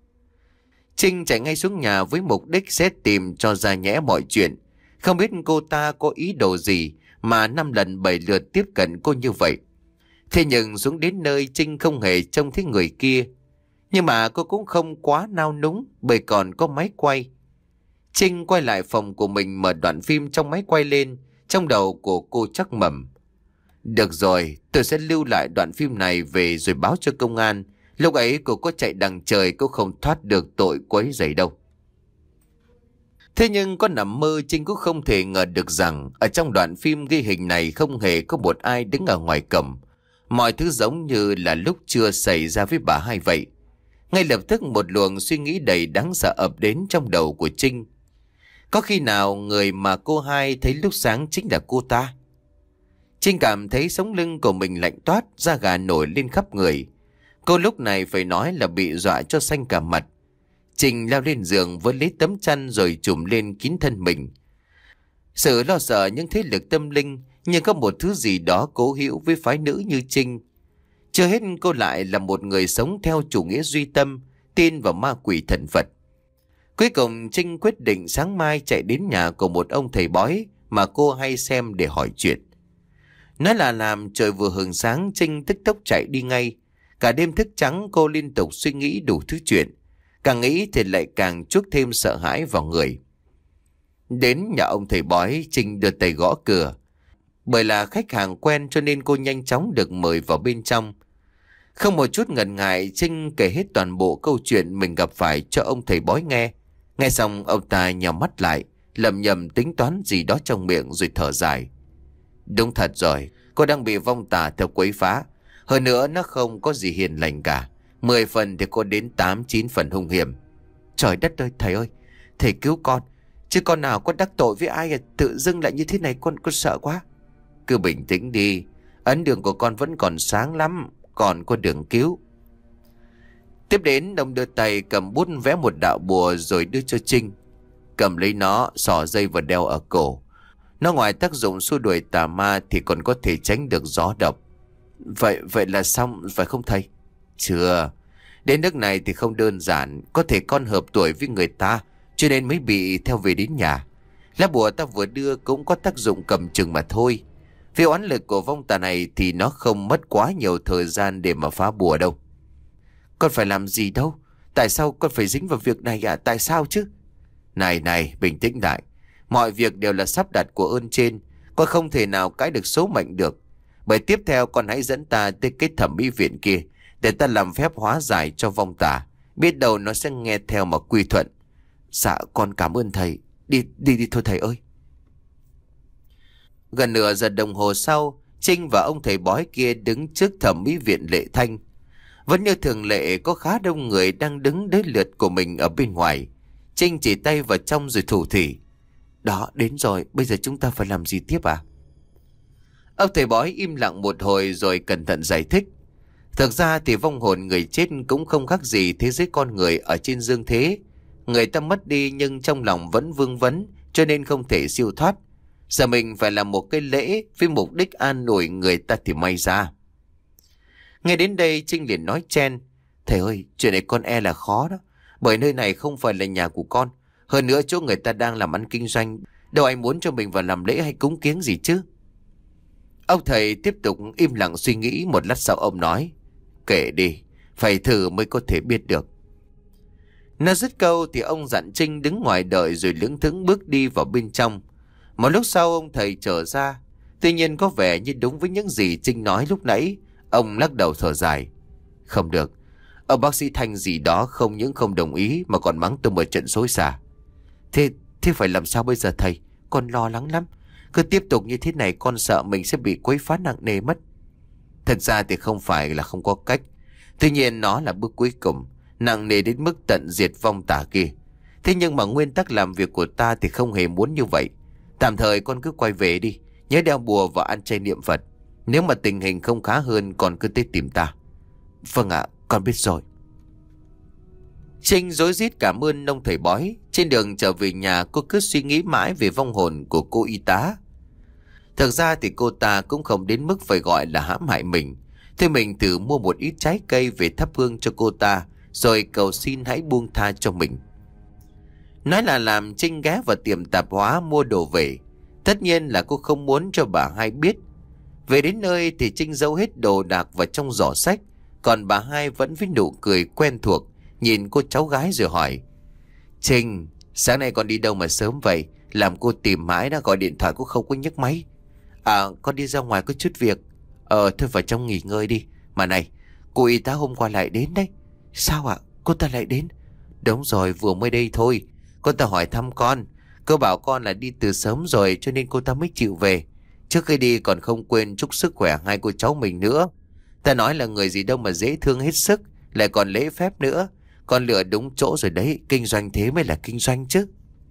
Trinh chạy ngay xuống nhà với mục đích sẽ tìm cho ra nhẽ mọi chuyện. Không biết cô ta có ý đồ gì mà năm lần bảy lượt tiếp cận cô như vậy. Thế nhưng xuống đến nơi, Trinh không hề trông thấy người kia. Nhưng mà cô cũng không quá nao núng, bởi còn có máy quay. Trinh quay lại phòng của mình, mở đoạn phim trong máy quay lên. Trong đầu của cô chắc mẩm: được rồi, tôi sẽ lưu lại đoạn phim này về rồi báo cho công an. Lúc ấy cô có chạy đằng trời cũng không thoát được tội quấy rầy đâu. Thế nhưng có nằm mơ, Trinh cũng không thể ngờ được rằng ở trong đoạn phim ghi hình này không hề có một ai đứng ở ngoài cổng. Mọi thứ giống như là lúc chưa xảy ra với bà hai vậy. Ngay lập tức một luồng suy nghĩ đầy đáng sợ ập đến trong đầu của Trinh. Có khi nào người mà cô hai thấy lúc sáng chính là cô ta? Trinh cảm thấy sống lưng của mình lạnh toát, da gà nổi lên khắp người. Cô lúc này phải nói là bị dọa cho xanh cả mặt. Trinh leo lên giường với lấy tấm chăn rồi trùm lên kín thân mình. Sự lo sợ những thế lực tâm linh, nhưng có một thứ gì đó cố hữu với phái nữ như Trinh. Chưa hết, cô lại là một người sống theo chủ nghĩa duy tâm, tin vào ma quỷ thần Phật. Cuối cùng Trinh quyết định sáng mai chạy đến nhà của một ông thầy bói mà cô hay xem để hỏi chuyện. Nói là làm, trời vừa hừng sáng Trinh tức tốc chạy đi ngay. Cả đêm thức trắng cô liên tục suy nghĩ đủ thứ chuyện. Càng nghĩ thì lại càng chuốc thêm sợ hãi vào người. Đến nhà ông thầy bói, Trinh đưa tay gõ cửa. Bởi là khách hàng quen cho nên cô nhanh chóng được mời vào bên trong. Không một chút ngần ngại, Trinh kể hết toàn bộ câu chuyện mình gặp phải cho ông thầy bói nghe. Nghe xong ông ta nhắm mắt lại, lẩm nhẩm tính toán gì đó trong miệng rồi thở dài. Đúng thật rồi, cô đang bị vong tà theo quấy phá. Hơn nữa nó không có gì hiền lành cả. Mười phần thì cô đến tám chín phần hung hiểm. Trời đất ơi, thầy ơi, thầy cứu con. Chứ con nào có đắc tội với ai à, tự dưng lại như thế này, con con sợ quá. Cứ bình tĩnh đi, ấn đường của con vẫn còn sáng lắm, còn có đường cứu. Tiếp đến, ông đưa tay cầm bút vẽ một đạo bùa rồi đưa cho Trinh. Cầm lấy nó, xỏ dây và đeo ở cổ. Nó ngoài tác dụng xua đuổi tà ma thì còn có thể tránh được gió độc. Vậy vậy là xong phải không thầy? Chưa, đến nước này thì không đơn giản. Có thể con hợp tuổi với người ta cho nên mới bị theo về đến nhà. Lá bùa ta vừa đưa cũng có tác dụng cầm chừng mà thôi. Vì oán lực của vong tà này thì nó không mất quá nhiều thời gian để mà phá bùa đâu. Con phải làm gì đâu? Tại sao con phải dính vào việc này à? Tại sao chứ? Này này, bình tĩnh lại. Mọi việc đều là sắp đặt của ơn trên. Con không thể nào cãi được số mệnh được. Bởi tiếp theo con hãy dẫn ta tới cái thẩm mỹ viện kia, để ta làm phép hóa giải cho vong tà. Biết đâu nó sẽ nghe theo mà quy thuận. Dạ con cảm ơn thầy. Đi, đi, đi thôi thầy ơi. Gần nửa giờ đồng hồ sau, Trinh và ông thầy bói kia đứng trước thẩm mỹ viện Lệ Thanh. Vẫn như thường lệ, có khá đông người đang đứng đến lượt của mình ở bên ngoài. Trinh chỉ tay vào trong rồi thủ thỉ. Đó, đến rồi, bây giờ chúng ta phải làm gì tiếp à? Ông thầy bói im lặng một hồi rồi cẩn thận giải thích. Thực ra thì vong hồn người chết cũng không khác gì thế giới con người ở trên dương thế. Người ta mất đi nhưng trong lòng vẫn vương vấn, cho nên không thể siêu thoát. Giờ mình phải làm một cái lễ với mục đích an ủi người ta thì may ra. Nghe đến đây Trinh liền nói chen. Thầy ơi, chuyện này con e là khó đó. Bởi nơi này không phải là nhà của con. Hơn nữa chỗ người ta đang làm ăn kinh doanh. Đâu ai muốn cho mình vào làm lễ hay cúng kiếng gì chứ. Ông thầy tiếp tục im lặng suy nghĩ. Một lát sau ông nói. Kệ đi, phải thử mới có thể biết được. Nói dứt câu thì ông dặn Trinh đứng ngoài đợi rồi lững thững bước đi vào bên trong. Một lúc sau ông thầy trở ra. Tuy nhiên có vẻ như đúng với những gì Trinh nói lúc nãy. Ông lắc đầu thở dài. Không được, ông bác sĩ Thanh gì đó không những không đồng ý mà còn mắng tôi một trận xối xả. Thế, thế phải làm sao bây giờ thầy? Con lo lắng lắm. Cứ tiếp tục như thế này con sợ mình sẽ bị quấy phá nặng nề mất. Thật ra thì không phải là không có cách. Tuy nhiên nó là bước cuối cùng, nặng nề đến mức tận diệt vong tà kia. Thế nhưng mà nguyên tắc làm việc của ta thì không hề muốn như vậy. Tạm thời con cứ quay về đi. Nhớ đeo bùa và ăn chay niệm Phật. Nếu mà tình hình không khá hơn con cứ tới tìm ta. Vâng ạ, con biết rồi. Trinh rối rít cảm ơn ông thầy bói. Trên đường trở về nhà cô cứ suy nghĩ mãi về vong hồn của cô y tá. Thực ra thì cô ta cũng không đến mức phải gọi là hãm hại mình. Thế mình thử mua một ít trái cây về thắp hương cho cô ta, rồi cầu xin hãy buông tha cho mình. Nói là làm, Trinh ghé vào tiệm tạp hóa mua đồ về. Tất nhiên là cô không muốn cho bà hai biết. Về đến nơi thì Trinh giấu hết đồ đạc vào trong giỏ sách. Còn bà hai vẫn với nụ cười quen thuộc nhìn cô cháu gái rồi hỏi. Trinh, sáng nay con đi đâu mà sớm vậy? Làm cô tìm mãi đã gọi điện thoại cũng không có nhấc máy. À, con đi ra ngoài có chút việc. Ờ, thôi vào trong nghỉ ngơi đi. Mà này, cô y tá hôm qua lại đến đấy. Sao ạ? Cô ta lại đến? Đúng rồi, vừa mới đây thôi. Cô ta hỏi thăm con. Cô bảo con là đi từ sớm rồi cho nên cô ta mới chịu về. Trước khi đi còn không quên chúc sức khỏe hai cô cháu mình nữa. Ta nói là người gì đâu mà dễ thương hết sức, lại còn lễ phép nữa. Con lựa đúng chỗ rồi đấy, kinh doanh thế mới là kinh doanh chứ.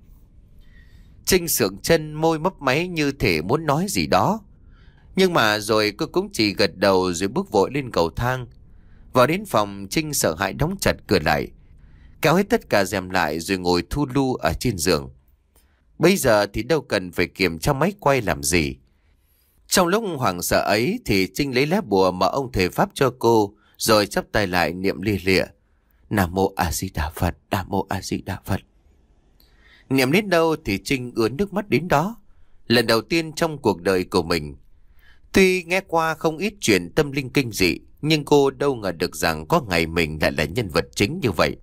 Trinh sượng chân, môi mấp máy như thể muốn nói gì đó. Nhưng mà rồi cô cũng chỉ gật đầu rồi bước vội lên cầu thang. Vào đến phòng, Trinh sợ hãi đóng chặt cửa lại, kéo hết tất cả rèm lại rồi ngồi thu lu ở trên giường. Bây giờ thì đâu cần phải kiểm tra máy quay làm gì. Trong lúc hoảng sợ ấy thì Trinh lấy lá bùa mà ông thầy Pháp cho cô, rồi chắp tay lại niệm lia lịa. Nam mô A Di Đà Phật, Nam mô A Di Đà Phật. Niệm đến đâu thì Trinh ướt nước mắt đến đó. Lần đầu tiên trong cuộc đời của mình. Tuy nghe qua không ít chuyện tâm linh kinh dị, nhưng cô đâu ngờ được rằng có ngày mình lại là nhân vật chính như vậy.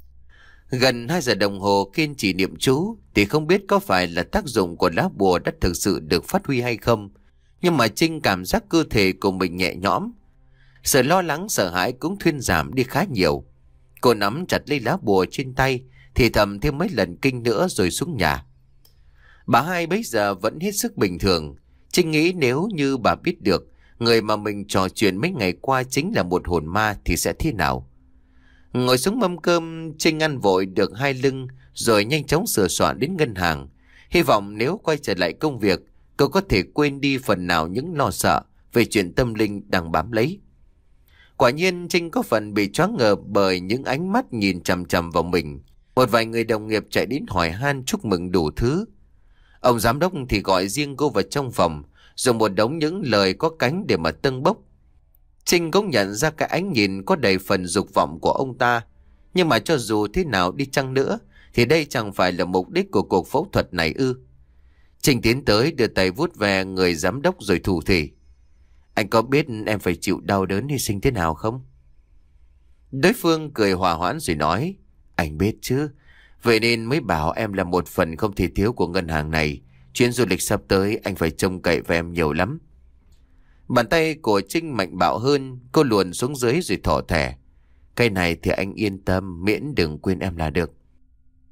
Gần hai giờ đồng hồ kiên trì niệm chú thì không biết có phải là tác dụng của lá bùa đã thực sự được phát huy hay không. Nhưng mà Trinh cảm giác cơ thể của mình nhẹ nhõm. Sự lo lắng sợ hãi cũng thuyên giảm đi khá nhiều. Cô nắm chặt lấy lá bùa trên tay, thì thầm thêm mấy lần kinh nữa rồi xuống nhà. Bà hai bấy giờ vẫn hết sức bình thường. Trinh nghĩ nếu như bà biết được người mà mình trò chuyện mấy ngày qua chính là một hồn ma thì sẽ thế nào. Ngồi xuống mâm cơm, Trinh ăn vội được hai lưng rồi nhanh chóng sửa soạn đến ngân hàng. Hy vọng nếu quay trở lại công việc, cô có thể quên đi phần nào những lo sợ về chuyện tâm linh đang bám lấy. Quả nhiên Trinh có phần bị choáng ngợp bởi những ánh mắt nhìn chằm chằm vào mình. Một vài người đồng nghiệp chạy đến hỏi han chúc mừng đủ thứ. Ông giám đốc thì gọi riêng cô vào trong phòng, dùng một đống những lời có cánh để mà tâng bốc. Trinh cũng nhận ra cái ánh nhìn có đầy phần dục vọng của ông ta. Nhưng mà cho dù thế nào đi chăng nữa, thì đây chẳng phải là mục đích của cuộc phẫu thuật này ư. Trinh tiến tới đưa tay vuốt về người giám đốc rồi thủ thỉ. Anh có biết em phải chịu đau đớn hy sinh thế nào không? Đối phương cười hòa hoãn rồi nói. Anh biết chứ. Vậy nên mới bảo em là một phần không thể thiếu của ngân hàng này. Chuyến du lịch sắp tới anh phải trông cậy vào em nhiều lắm. Bàn tay của Trinh mạnh bạo hơn. Cô luồn xuống dưới rồi thỏ thẻ. Cái này thì anh yên tâm, miễn đừng quên em là được.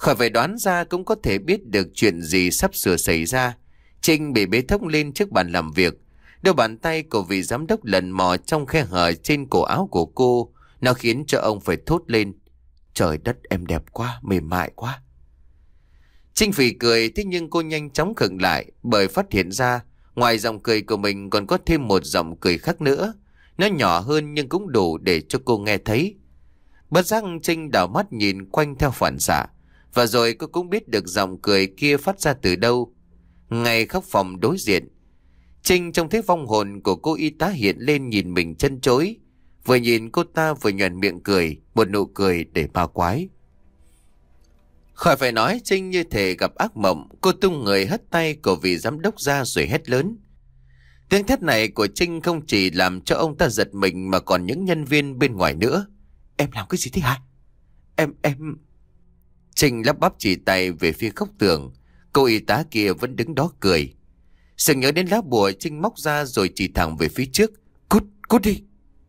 Khỏi phải đoán ra cũng có thể biết được chuyện gì sắp sửa xảy ra. Trinh bị bế thốc lên trước bàn làm việc. Đôi bàn tay của vị giám đốc lần mò trong khe hở trên cổ áo của cô. Nó khiến cho ông phải thốt lên: "Trời đất, em đẹp quá, mềm mại quá." Trinh phì cười, thế nhưng cô nhanh chóng khựng lại bởi phát hiện ra ngoài giọng cười của mình còn có thêm một giọng cười khác nữa. Nó nhỏ hơn nhưng cũng đủ để cho cô nghe thấy. Bất giác Trinh đảo mắt nhìn quanh theo phản xạ, và rồi cô cũng biết được giọng cười kia phát ra từ đâu. Ngay khóc phòng đối diện, Trinh trông thấy vong hồn của cô y tá hiện lên nhìn mình chân chối. Vừa nhìn cô ta vừa nhoẻn miệng cười, một nụ cười để ma quái. Khỏi phải nói, Trinh như thể gặp ác mộng. Cô tung người hất tay của vị giám đốc ra rồi hét lớn. Tiếng thét này của Trinh không chỉ làm cho ông ta giật mình mà còn những nhân viên bên ngoài nữa. "Em làm cái gì thế hả? Em, em... Trinh lắp bắp chỉ tay về phía góc tường. Cô y tá kia vẫn đứng đó cười. Sừng nhớ đến lá bùa, Trinh móc ra rồi chỉ thẳng về phía trước. "Cút, cút đi!"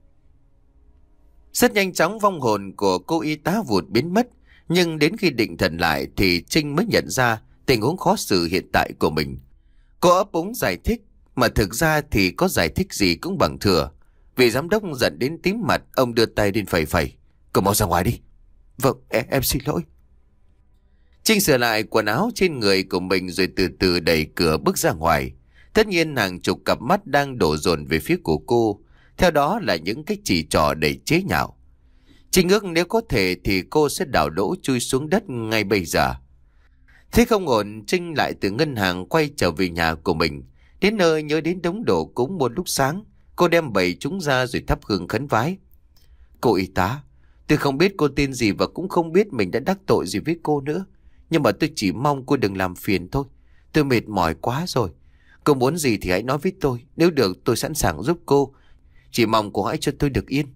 Rất nhanh chóng vong hồn của cô y tá vụt biến mất. Nhưng đến khi định thần lại thì Trinh mới nhận ra tình huống khó xử hiện tại của mình. Cô ấp úng giải thích, mà thực ra thì có giải thích gì cũng bằng thừa. Vị giám đốc giận đến tím mặt, ông đưa tay lên phẩy phẩy. "Cậu mau ra ngoài đi." "Vâng, em, em xin lỗi." Trinh sửa lại quần áo trên người của mình rồi từ từ đẩy cửa bước ra ngoài. Tất nhiên hàng chục cặp mắt đang đổ dồn về phía của cô. Theo đó là những cái chỉ trỏ đầy chế nhạo. Trinh ước nếu có thể thì cô sẽ đào lỗ chui xuống đất ngay bây giờ. Thế không ổn, Trinh lại từ ngân hàng quay trở về nhà của mình. Đến nơi nhớ đến đống đồ cúng một lúc sáng, cô đem bày chúng ra rồi thắp hương khấn vái. "Cô y tá, tôi không biết cô tên gì và cũng không biết mình đã đắc tội gì với cô nữa. Nhưng mà tôi chỉ mong cô đừng làm phiền thôi. Tôi mệt mỏi quá rồi. Cô muốn gì thì hãy nói với tôi. Nếu được tôi sẵn sàng giúp cô. Chỉ mong cô hãy cho tôi được yên."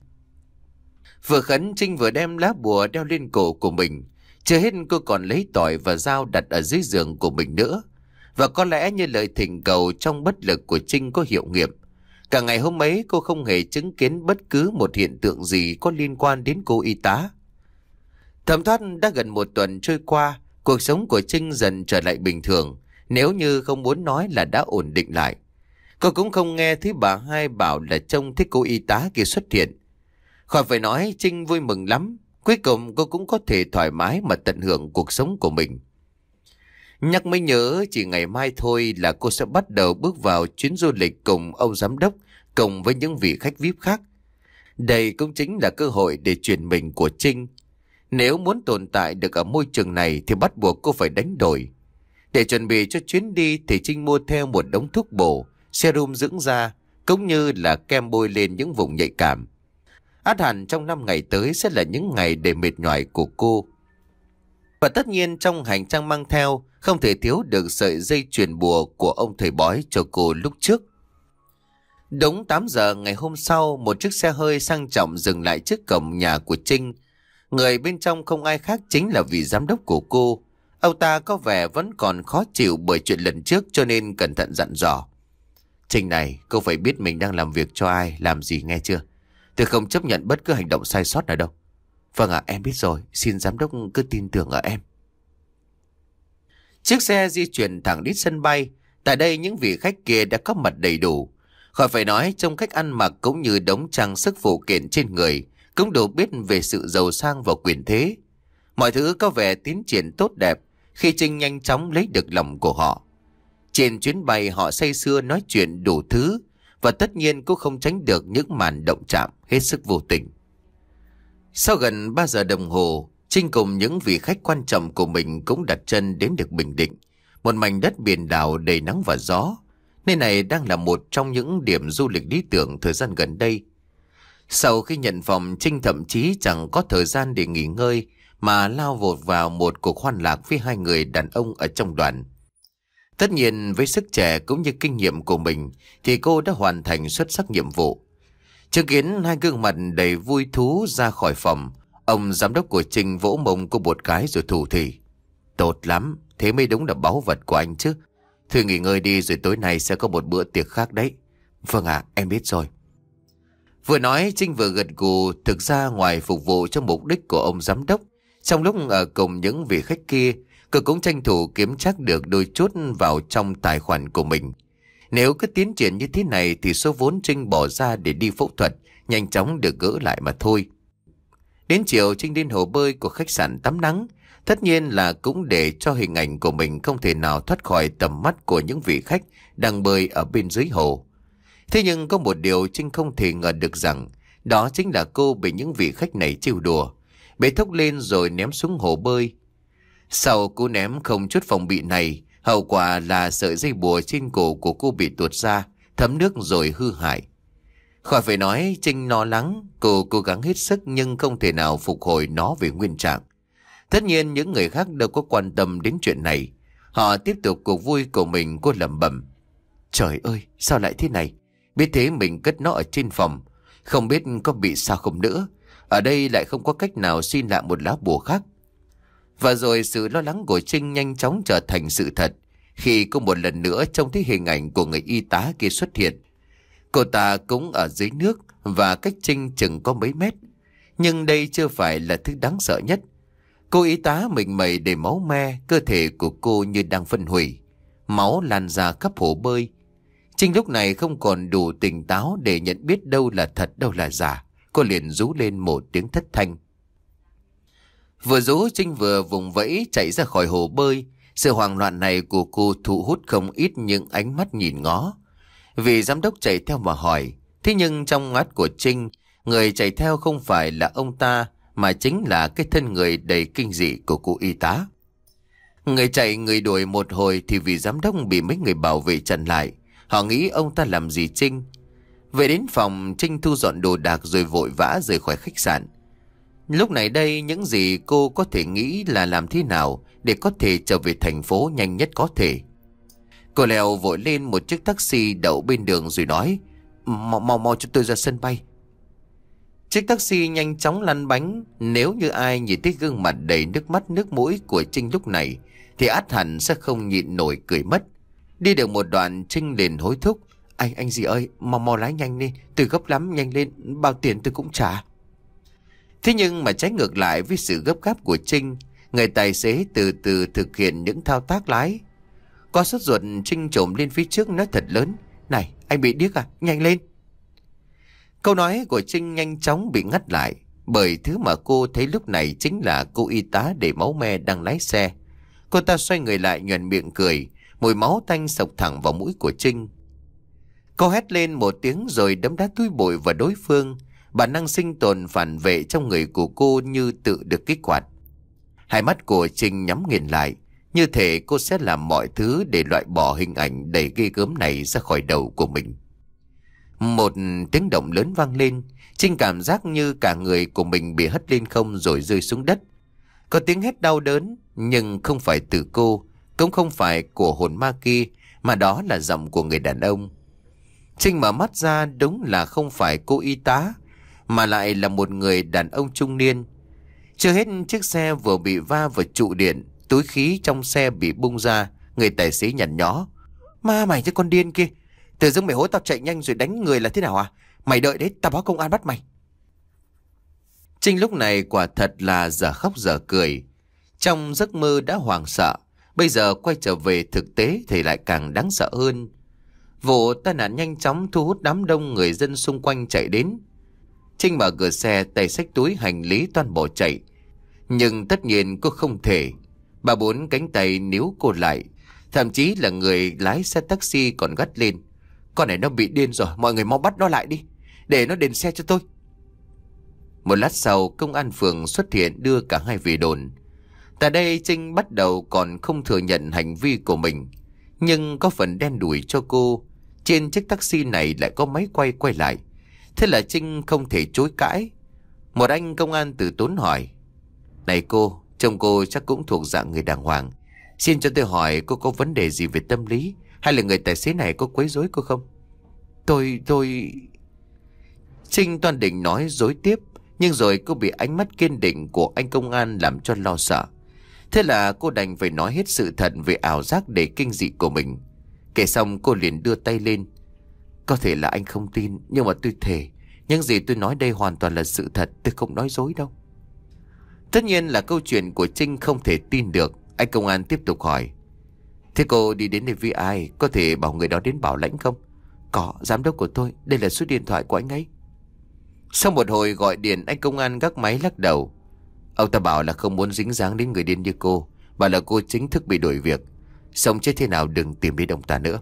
Vừa khấn, Trinh vừa đem lá bùa đeo lên cổ của mình. Chưa hết, cô còn lấy tỏi và dao đặt ở dưới giường của mình nữa. Và có lẽ như lời thỉnh cầu trong bất lực của Trinh có hiệu nghiệm. Cả ngày hôm ấy cô không hề chứng kiến bất cứ một hiện tượng gì có liên quan đến cô y tá. Thấm thoát đã gần một tuần trôi qua, cuộc sống của Trinh dần trở lại bình thường, nếu như không muốn nói là đã ổn định lại. Cô cũng không nghe thấy bà hai bảo là trông thấy cô y tá kia xuất hiện. Khỏi phải nói, Trinh vui mừng lắm. Cuối cùng cô cũng có thể thoải mái mà tận hưởng cuộc sống của mình. Nhắc mới nhớ, chỉ ngày mai thôi là cô sẽ bắt đầu bước vào chuyến du lịch cùng ông giám đốc, cùng với những vị khách vi ai pi khác. Đây cũng chính là cơ hội để chuyển mình của Trinh. Nếu muốn tồn tại được ở môi trường này thì bắt buộc cô phải đánh đổi. Để chuẩn bị cho chuyến đi thì Trinh mua theo một đống thuốc bổ, serum dưỡng da, cũng như là kem bôi lên những vùng nhạy cảm. Ắt hẳn trong năm ngày tới sẽ là những ngày để mệt nhoài của cô. Và tất nhiên trong hành trang mang theo không thể thiếu được sợi dây chuyền bùa của ông thầy bói cho cô lúc trước. Đúng tám giờ ngày hôm sau, một chiếc xe hơi sang trọng dừng lại trước cổng nhà của Trinh. Người bên trong không ai khác chính là vị giám đốc của cô. Ông ta có vẻ vẫn còn khó chịu bởi chuyện lần trước cho nên cẩn thận dặn dò. "Trinh này, cô phải biết mình đang làm việc cho ai, làm gì nghe chưa? Tôi không chấp nhận bất cứ hành động sai sót nào đâu." "Vâng ạ, em biết rồi, xin giám đốc cứ tin tưởng ở em." Chiếc xe di chuyển thẳng đến sân bay. Tại đây những vị khách kia đã có mặt đầy đủ. Khỏi phải nói, trong cách ăn mặc cũng như đống trang sức phụ kiện trên người cũng đủ biết về sự giàu sang và quyền thế. Mọi thứ có vẻ tiến triển tốt đẹp khi Trinh nhanh chóng lấy được lòng của họ. Trên chuyến bay họ say sưa nói chuyện đủ thứ, và tất nhiên cũng không tránh được những màn động chạm hết sức vô tình. Sau gần ba giờ đồng hồ, Trinh cùng những vị khách quan trọng của mình cũng đặt chân đến được Bình Định, một mảnh đất biển đảo đầy nắng và gió. Nơi này đang là một trong những điểm du lịch lý tưởng thời gian gần đây. Sau khi nhận phòng, Trinh thậm chí chẳng có thời gian để nghỉ ngơi mà lao vụt vào một cuộc hoan lạc với hai người đàn ông ở trong đoàn. Tất nhiên với sức trẻ cũng như kinh nghiệm của mình thì cô đã hoàn thành xuất sắc nhiệm vụ. Chứng kiến hai gương mặt đầy vui thú ra khỏi phòng, ông giám đốc của Trinh vỗ mông cô một cái rồi thủ thỉ. "Tốt lắm, thế mới đúng là báu vật của anh chứ. Thôi nghỉ ngơi đi rồi tối nay sẽ có một bữa tiệc khác đấy." "Vâng ạ, em biết rồi." Vừa nói Trinh vừa gật gù. Thực ra ngoài phục vụ cho mục đích của ông giám đốc, Trong lúc ở cùng những vị khách kia, cô cũng tranh thủ kiếm chắc được đôi chút vào trong tài khoản của mình. Nếu cứ tiến triển như thế này thì số vốn Trinh bỏ ra để đi phẫu thuật nhanh chóng được gỡ lại mà thôi. Đến chiều, Trinh đến hồ bơi của khách sạn tắm nắng. Tất nhiên là cũng để cho hình ảnh của mình không thể nào thoát khỏi tầm mắt của những vị khách đang bơi ở bên dưới hồ. Thế nhưng có một điều Trinh không thể ngờ được rằng đó chính là cô bị những vị khách này trêu đùa, bế thốc lên rồi ném xuống hồ bơi. Sau cú ném không chút phòng bị này, hậu quả là sợi dây bùa trên cổ của cô bị tuột ra, thấm nước rồi hư hại. Khỏi phải nói, Trinh lo lắng, cô cố gắng hết sức nhưng không thể nào phục hồi nó về nguyên trạng. Tất nhiên những người khác đâu có quan tâm đến chuyện này. Họ tiếp tục cuộc vui của mình. Cô lẩm bẩm: trời ơi, sao lại thế này? Biết thế mình cất nó ở trên phòng, không biết có bị sao không nữa. Ở đây lại không có cách nào xin lại một lá bùa khác. Và rồi sự lo lắng của Trinh nhanh chóng trở thành sự thật khi cô một lần nữa trông thấy hình ảnh của người y tá kia xuất hiện. Cô ta cũng ở dưới nước và cách Trinh chừng có mấy mét. Nhưng đây chưa phải là thứ đáng sợ nhất. Cô y tá mình mẩy đầy máu me, cơ thể của cô như đang phân hủy. Máu lan ra khắp hồ bơi. Trinh lúc này không còn đủ tỉnh táo để nhận biết đâu là thật đâu là giả. Cô liền rú lên một tiếng thất thanh. Vừa rú, Trinh vừa vùng vẫy chạy ra khỏi hồ bơi. Sự hoảng loạn này của cô thu hút không ít những ánh mắt nhìn ngó. Vị giám đốc chạy theo mà hỏi. Thế nhưng trong mắt của Trinh, người chạy theo không phải là ông ta, mà chính là cái thân người đầy kinh dị của cô y tá. Người chạy người đuổi một hồi thì vị giám đốc bị mấy người bảo vệ chặn lại. Họ nghĩ ông ta làm gì Trinh. Về đến phòng, Trinh thu dọn đồ đạc rồi vội vã rời khỏi khách sạn. Lúc này đây, những gì cô có thể nghĩ là làm thế nào để có thể trở về thành phố nhanh nhất có thể. Cô leo vội lên một chiếc taxi đậu bên đường rồi nói: Mau mau mau cho tôi ra sân bay. Chiếc taxi nhanh chóng lăn bánh. Nếu như ai nhìn thấy gương mặt đầy nước mắt nước mũi của Trinh lúc này thì ắt hẳn sẽ không nhịn nổi cười mất. Đi được một đoạn, Trinh liền hối thúc: Anh, anh gì ơi, mau mau lái nhanh đi, tôi gấp lắm, nhanh lên, bao tiền tôi cũng trả. Thế nhưng mà trái ngược lại với sự gấp gáp của Trinh, người tài xế từ từ thực hiện những thao tác lái. Có sốt ruột, Trinh trồm lên phía trước nói thật lớn: Này, anh bị điếc à, nhanh lên. Câu nói của Trinh nhanh chóng bị ngắt lại, bởi thứ mà cô thấy lúc này chính là cô y tá để máu me đang lái xe. Cô ta xoay người lại nhoẻn miệng cười, mùi máu tanh sộc thẳng vào mũi của Trinh. Cô hét lên một tiếng rồi đấm đá túi bụi vào đối phương. Bản năng sinh tồn phản vệ trong người của cô như tự được kích hoạt. Hai mắt của Trinh nhắm nghiền lại, như thể cô sẽ làm mọi thứ để loại bỏ hình ảnh đầy ghê gớm này ra khỏi đầu của mình. Một tiếng động lớn vang lên. Trinh cảm giác như cả người của mình bị hất lên không rồi rơi xuống đất. Có tiếng hét đau đớn, nhưng không phải từ cô, cũng không phải của hồn ma kia, mà đó là giọng của người đàn ông. Trinh mở mắt ra, đúng là không phải cô y tá, mà lại là một người đàn ông trung niên. Chưa hết, chiếc xe vừa bị va vào trụ điện, túi khí trong xe bị bung ra. Người tài xế nhằn nhó: Ma mày chứ con điên kia, tự dưng mày hối tao chạy nhanh rồi đánh người là thế nào à? Mày đợi đấy, tao báo công an bắt mày. Trinh lúc này quả thật là dở khóc dở cười. Trong giấc mơ đã hoảng sợ, bây giờ quay trở về thực tế thì lại càng đáng sợ hơn. Vụ tai nạn nhanh chóng thu hút đám đông người dân xung quanh chạy đến. Trinh mở cửa xe, tay xách túi hành lý toan bỏ chạy. Nhưng tất nhiên cô không thể. Ba bốn cánh tay níu cô lại. Thậm chí là người lái xe taxi còn gắt lên: Con này nó bị điên rồi, mọi người mau bắt nó lại đi, để nó đền xe cho tôi. Một lát sau, công an phường xuất hiện đưa cả hai về đồn. Tại đây Trinh bắt đầu còn không thừa nhận hành vi của mình, nhưng có phần đen đủi cho cô. Trên chiếc taxi này lại có máy quay quay lại, thế là Trinh không thể chối cãi. Một anh công an từ tốn hỏi: Này cô, chồng cô chắc cũng thuộc dạng người đàng hoàng. Xin cho tôi hỏi, cô có vấn đề gì về tâm lý, hay là người tài xế này có quấy rối cô không? Tôi, tôi... Trinh toan định nói dối tiếp, nhưng rồi cô bị ánh mắt kiên định của anh công an làm cho lo sợ. Thế là cô đành phải nói hết sự thật về ảo giác đầy kinh dị của mình. Kể xong cô liền đưa tay lên: Có thể là anh không tin, nhưng mà tôi thề những gì tôi nói đây hoàn toàn là sự thật, tôi không nói dối đâu. Tất nhiên là câu chuyện của Trinh không thể tin được. Anh công an tiếp tục hỏi: Thế cô đi đến đây với ai? Có thể bảo người đó đến bảo lãnh không? Có, giám đốc của tôi. Đây là số điện thoại của anh ấy. Sau một hồi gọi điện, anh công an gác máy lắc đầu. Ông ta bảo là không muốn dính dáng đến người điên như cô. Bảo là cô chính thức bị đuổi việc. Sống chết thế nào đừng tìm đến ông ta nữa.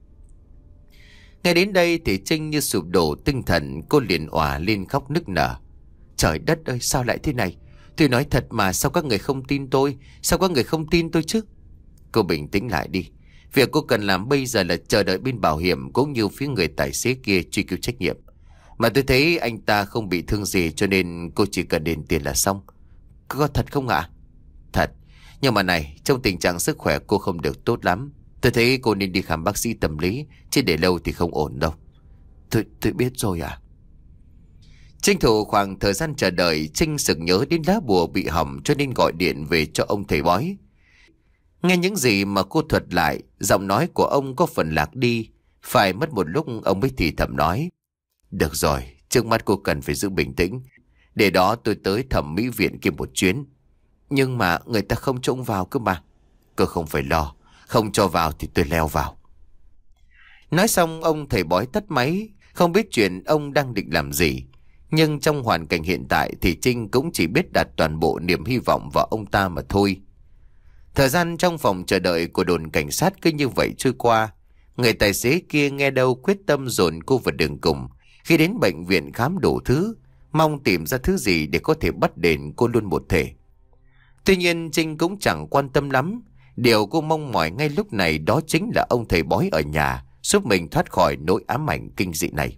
Ngay đến đây thì Trinh như sụp đổ tinh thần. Cô liền òa lên khóc nức nở. Trời đất ơi, sao lại thế này? Tôi nói thật mà, sao các người không tin tôi? Sao các người không tin tôi chứ? Cô bình tĩnh lại đi. Việc cô cần làm bây giờ là chờ đợi bên bảo hiểm cũng như phía người tài xế kia truy cứu trách nhiệm. Mà tôi thấy anh ta không bị thương gì, cho nên cô chỉ cần đền tiền là xong. Có thật không ạ? Thật. Nhưng mà này, trong tình trạng sức khỏe cô không được tốt lắm. Tôi thấy cô nên đi khám bác sĩ tâm lý, chứ để lâu thì không ổn đâu. Tôi, tôi biết rồi ạ. Tranh thủ khoảng thời gian chờ đợi, Trinh sực nhớ đến lá bùa bị hỏng, cho nên gọi điện về cho ông thầy bói. Nghe những gì mà cô thuật lại, giọng nói của ông có phần lạc đi. Phải mất một lúc ông mới thì thầm nói: Được rồi, trước mắt cô cần phải giữ bình tĩnh. Để đó tôi tới thẩm mỹ viện kia một chuyến. Nhưng mà người ta không cho ông vào cơ mà. Cô không phải lo, không cho vào thì tôi leo vào. Nói xong ông thầy bói tắt máy. Không biết chuyện ông đang định làm gì, nhưng trong hoàn cảnh hiện tại thì Trinh cũng chỉ biết đặt toàn bộ niềm hy vọng vào ông ta mà thôi. Thời gian trong phòng chờ đợi của đồn cảnh sát cứ như vậy trôi qua. Người tài xế kia nghe đâu quyết tâm dồn cô vào đường cùng. Khi đến bệnh viện khám đủ thứ, mong tìm ra thứ gì để có thể bắt đền cô luôn một thể. Tuy nhiên Trinh cũng chẳng quan tâm lắm. Điều cô mong mỏi ngay lúc này đó chính là ông thầy bói ở nhà giúp mình thoát khỏi nỗi ám ảnh kinh dị này.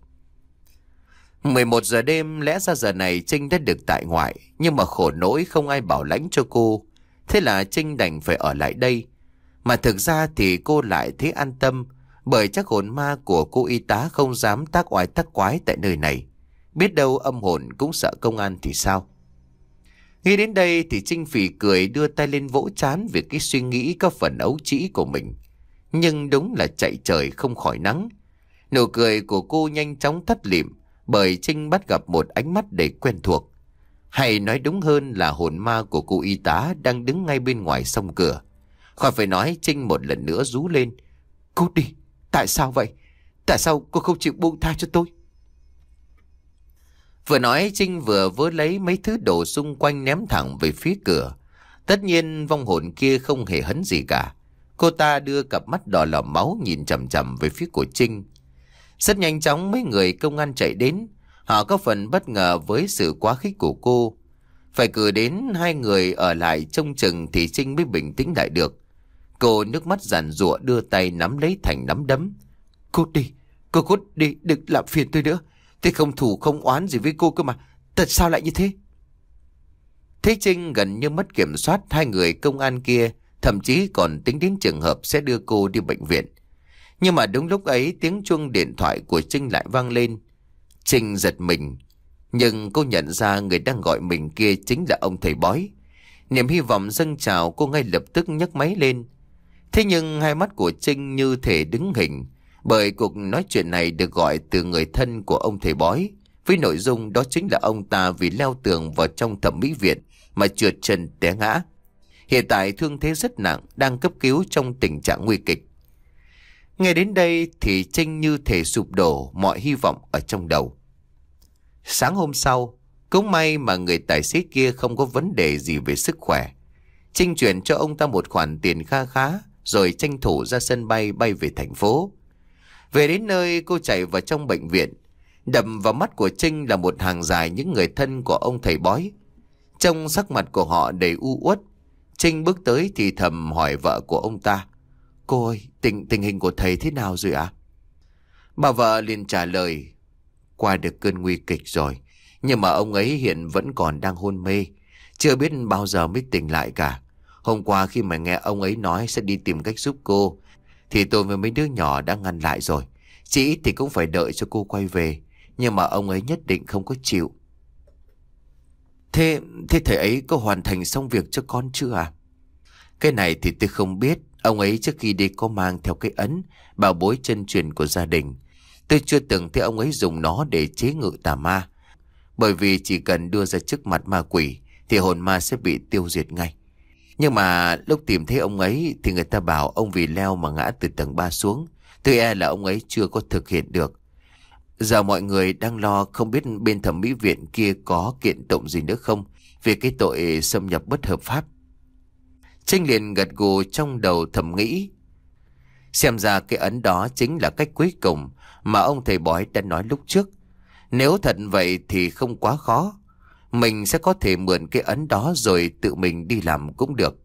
mười một giờ đêm, lẽ ra giờ này Trinh đã được tại ngoại, nhưng mà khổ nỗi không ai bảo lãnh cho cô. Thế là Trinh đành phải ở lại đây. Mà thực ra thì cô lại thấy an tâm, bởi chắc hồn ma của cô y tá không dám tác oai tác quái tại nơi này. Biết đâu âm hồn cũng sợ công an thì sao. Nghĩ đến đây thì Trinh phì cười, đưa tay lên vỗ trán về cái suy nghĩ có phần ấu trĩ của mình. Nhưng đúng là chạy trời không khỏi nắng. Nụ cười của cô nhanh chóng tắt lịm, bởi Trinh bắt gặp một ánh mắt đầy quen thuộc. Hay nói đúng hơn là hồn ma của cô y tá đang đứng ngay bên ngoài song cửa. Khỏi phải nói, Trinh một lần nữa rú lên: Cô đi, tại sao vậy? Tại sao cô không chịu buông tha cho tôi? Vừa nói Trinh vừa vớ lấy mấy thứ đồ xung quanh ném thẳng về phía cửa. Tất nhiên vong hồn kia không hề hấn gì cả. Cô ta đưa cặp mắt đỏ lòm máu nhìn chằm chằm về phía của Trinh. Rất nhanh chóng mấy người công an chạy đến. Họ có phần bất ngờ với sự quá khích của cô. Phải cử đến hai người ở lại trông chừng thì Trinh mới bình tĩnh lại được. Cô nước mắt giàn giụa đưa tay nắm lấy thành nắm đấm. Cô đi, cô cút đi, đừng làm phiền tôi nữa. Tôi không thù không oán gì với cô cơ mà. Tại sao lại như thế? Thế Trinh gần như mất kiểm soát hai người công an kia, thậm chí còn tính đến trường hợp sẽ đưa cô đi bệnh viện. Nhưng mà đúng lúc ấy tiếng chuông điện thoại của Trinh lại vang lên. Trinh giật mình, nhưng cô nhận ra người đang gọi mình kia chính là ông thầy bói. Niềm hy vọng dâng trào, cô ngay lập tức nhấc máy lên. Thế nhưng hai mắt của Trinh như thể đứng hình, bởi cuộc nói chuyện này được gọi từ người thân của ông thầy bói, với nội dung đó chính là ông ta vì leo tường vào trong thẩm mỹ viện mà trượt chân té ngã. Hiện tại thương thế rất nặng, đang cấp cứu trong tình trạng nguy kịch. Nghe đến đây thì Trinh như thể sụp đổ mọi hy vọng ở trong đầu. Sáng hôm sau, cũng may mà người tài xế kia không có vấn đề gì về sức khỏe. Trinh chuyển cho ông ta một khoản tiền kha khá, rồi tranh thủ ra sân bay bay về thành phố. Về đến nơi, cô chạy vào trong bệnh viện. Đập vào mắt của Trinh là một hàng dài những người thân của ông thầy bói. Trong sắc mặt của họ đầy u uất. Trinh bước tới thì thầm hỏi vợ của ông ta: Cô ơi, tình, tình hình của thầy thế nào rồi ạ? Bà vợ liền trả lời: Qua được cơn nguy kịch rồi, nhưng mà ông ấy hiện vẫn còn đang hôn mê, chưa biết bao giờ mới tỉnh lại cả. Hôm qua khi mà nghe ông ấy nói sẽ đi tìm cách giúp cô, thì tôi với mấy đứa nhỏ đã ngăn lại rồi. Chỉ ít thì cũng phải đợi cho cô quay về, nhưng mà ông ấy nhất định không có chịu. Thế, thế thầy ấy có hoàn thành xong việc cho con chưa à? Cái này thì tôi không biết. Ông ấy trước khi đi có mang theo cái ấn bảo bối chân truyền của gia đình. Tôi chưa từng thấy ông ấy dùng nó để chế ngự tà ma, bởi vì chỉ cần đưa ra trước mặt ma quỷ thì hồn ma sẽ bị tiêu diệt ngay. Nhưng mà lúc tìm thấy ông ấy thì người ta bảo ông vì leo mà ngã từ tầng ba xuống. Tôi e là ông ấy chưa có thực hiện được. Giờ mọi người đang lo không biết bên thẩm mỹ viện kia có kiện tụng gì nữa không, vì cái tội xâm nhập bất hợp pháp. Trinh liền gật gù, trong đầu thầm nghĩ, xem ra cái ấn đó chính là cách cuối cùng mà ông thầy bói đã nói lúc trước. Nếu thật vậy thì không quá khó. Mình sẽ có thể mượn cái ấn đó rồi tự mình đi làm cũng được.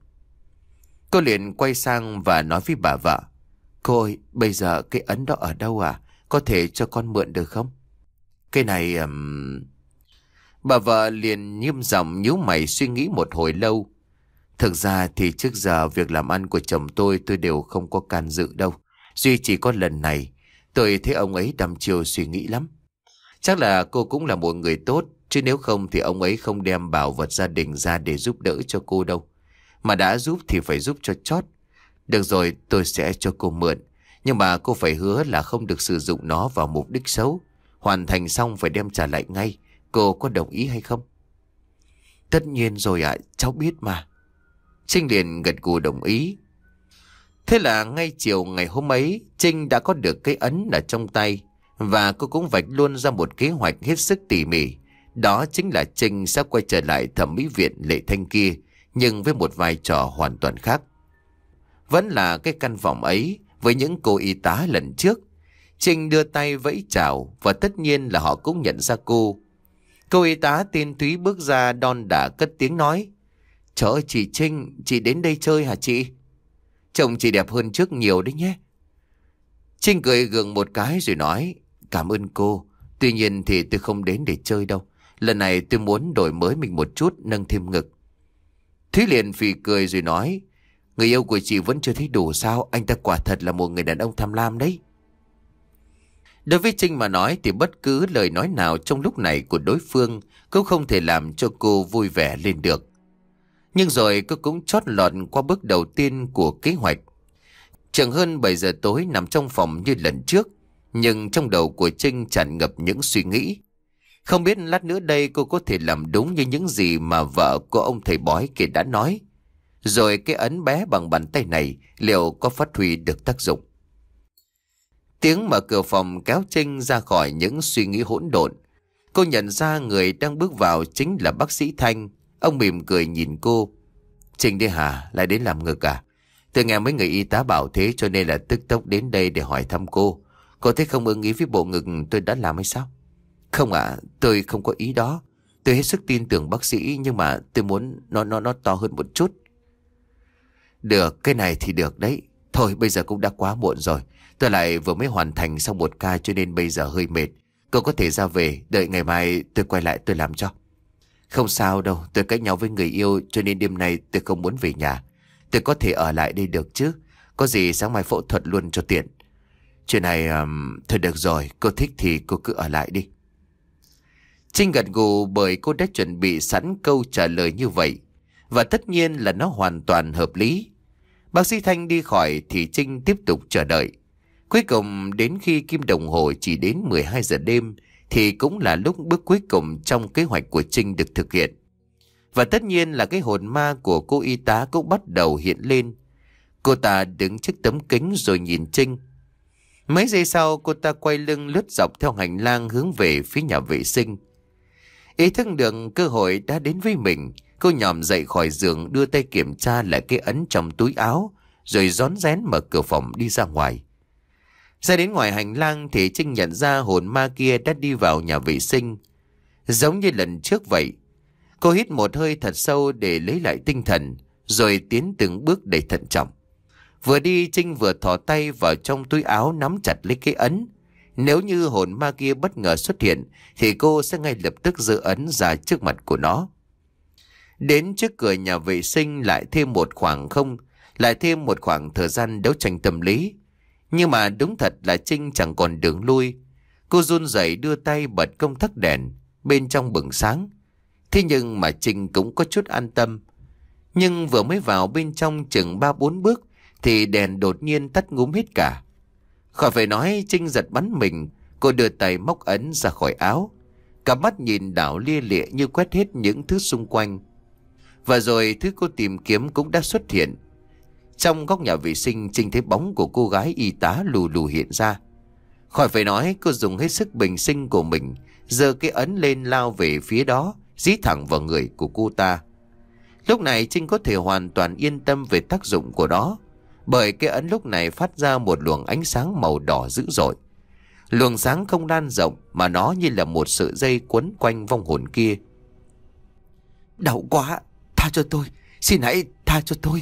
Cô liền quay sang và nói với bà vợ, cô ơi, bây giờ cái ấn đó ở đâu à? Có thể cho con mượn được không? Cái này... Um... Bà vợ liền nghiêm giọng nhíu mày suy nghĩ một hồi lâu. Thực ra thì trước giờ việc làm ăn của chồng tôi tôi đều không có can dự đâu. Duy chỉ có lần này tôi thấy ông ấy đăm chiêu suy nghĩ lắm. Chắc là cô cũng là một người tốt, chứ nếu không thì ông ấy không đem bảo vật gia đình ra để giúp đỡ cho cô đâu. Mà đã giúp thì phải giúp cho chót. Được rồi, tôi sẽ cho cô mượn. Nhưng mà cô phải hứa là không được sử dụng nó vào mục đích xấu. Hoàn thành xong phải đem trả lại ngay. Cô có đồng ý hay không? Tất nhiên rồi ạ, cháu biết mà. Trinh liền gật gù đồng ý. Thế là ngay chiều ngày hôm ấy, Trinh đã có được cái ấn ở trong tay. Và cô cũng vạch luôn ra một kế hoạch hết sức tỉ mỉ. Đó chính là Trinh sẽ quay trở lại thẩm mỹ viện Lệ Thanh kia, nhưng với một vai trò hoàn toàn khác. Vẫn là cái căn phòng ấy, với những cô y tá lần trước. Trinh đưa tay vẫy chào, và tất nhiên là họ cũng nhận ra cô. Cô y tá tên Thúy bước ra đon đả cất tiếng nói, trời ơi chị Trinh, chị đến đây chơi hả chị? Chồng chị đẹp hơn trước nhiều đấy nhé. Trinh cười gượng một cái rồi nói, cảm ơn cô. Tuy nhiên thì tôi không đến để chơi đâu. Lần này tôi muốn đổi mới mình một chút, nâng thêm ngực. Thúy liền phì cười rồi nói, người yêu của chị vẫn chưa thấy đủ sao? Anh ta quả thật là một người đàn ông tham lam đấy. Đối với Trinh mà nói thì bất cứ lời nói nào trong lúc này của đối phương cũng không thể làm cho cô vui vẻ lên được. Nhưng rồi cô cũng chót lọt qua bước đầu tiên của kế hoạch. Chẳng hơn bảy giờ tối nằm trong phòng như lần trước, nhưng trong đầu của Trinh tràn ngập những suy nghĩ. Không biết lát nữa đây cô có thể làm đúng như những gì mà vợ của ông thầy bói kia đã nói. Rồi cái ấn bé bằng bàn tay này liệu có phát huy được tác dụng? Tiếng mở cửa phòng kéo Trinh ra khỏi những suy nghĩ hỗn độn. Cô nhận ra người đang bước vào chính là bác sĩ Thanh. Ông mỉm cười nhìn cô. Trinh đi hả? Lại đến làm ngực à? Tôi nghe mấy người y tá bảo thế cho nên là tức tốc đến đây để hỏi thăm cô. Cô thấy không ưng ý với bộ ngực tôi đã làm hay sao? Không ạ, tôi không có ý đó. Tôi hết sức tin tưởng bác sĩ, nhưng mà tôi muốn nó nó nó to hơn một chút. Được, cái này thì được đấy. Thôi bây giờ cũng đã quá muộn rồi. Tôi lại vừa mới hoàn thành xong một ca cho nên bây giờ hơi mệt. Cô có thể ra về, đợi ngày mai tôi quay lại tôi làm cho. Không sao đâu, tôi cãi nhau với người yêu cho nên đêm nay tôi không muốn về nhà. Tôi có thể ở lại đây được chứ. Có gì sáng mai phẫu thuật luôn cho tiện. Chuyện này, um, thôi được rồi, cô thích thì cô cứ ở lại đi. Trinh gật gù bởi cô đã chuẩn bị sẵn câu trả lời như vậy. Và tất nhiên là nó hoàn toàn hợp lý. Bác sĩ Thanh đi khỏi thì Trinh tiếp tục chờ đợi. Cuối cùng đến khi kim đồng hồ chỉ đến mười hai giờ đêm thì cũng là lúc bước cuối cùng trong kế hoạch của Trinh được thực hiện. Và tất nhiên là cái hồn ma của cô y tá cũng bắt đầu hiện lên. Cô ta đứng trước tấm kính rồi nhìn Trinh. Mấy giây sau cô ta quay lưng lướt dọc theo hành lang hướng về phía nhà vệ sinh. Ý thức được cơ hội đã đến với mình, cô nhòm dậy khỏi giường đưa tay kiểm tra lại cái ấn trong túi áo, rồi rón rén mở cửa phòng đi ra ngoài. Ra đến ngoài hành lang thì Trinh nhận ra hồn ma kia đã đi vào nhà vệ sinh. Giống như lần trước vậy, cô hít một hơi thật sâu để lấy lại tinh thần, rồi tiến từng bước đầy thận trọng. Vừa đi Trinh vừa thò tay vào trong túi áo nắm chặt lấy cái ấn. Nếu như hồn ma kia bất ngờ xuất hiện thì cô sẽ ngay lập tức giơ ấn ra trước mặt của nó. Đến trước cửa nhà vệ sinh lại thêm một khoảng không, lại thêm một khoảng thời gian đấu tranh tâm lý. Nhưng mà đúng thật là Trinh chẳng còn đường lui. Cô run rẩy đưa tay bật công tắc đèn, bên trong bừng sáng. Thế nhưng mà Trinh cũng có chút an tâm. Nhưng vừa mới vào bên trong chừng ba bốn bước thì đèn đột nhiên tắt ngúm hết cả. Khỏi phải nói, Trinh giật bắn mình. Cô đưa tay móc ấn ra khỏi áo, cặp mắt nhìn đảo lia lịa như quét hết những thứ xung quanh. Và rồi thứ cô tìm kiếm cũng đã xuất hiện. Trong góc nhà vệ sinh, Trinh thấy bóng của cô gái y tá lù lù hiện ra. Khỏi phải nói, cô dùng hết sức bình sinh của mình, giơ cái ấn lên lao về phía đó, dí thẳng vào người của cô ta. Lúc này Trinh có thể hoàn toàn yên tâm về tác dụng của nó, bởi cái ấn lúc này phát ra một luồng ánh sáng màu đỏ dữ dội. Luồng sáng không lan rộng mà nó như là một sợi dây quấn quanh vong hồn kia. Đau quá, tha cho tôi, xin hãy tha cho tôi.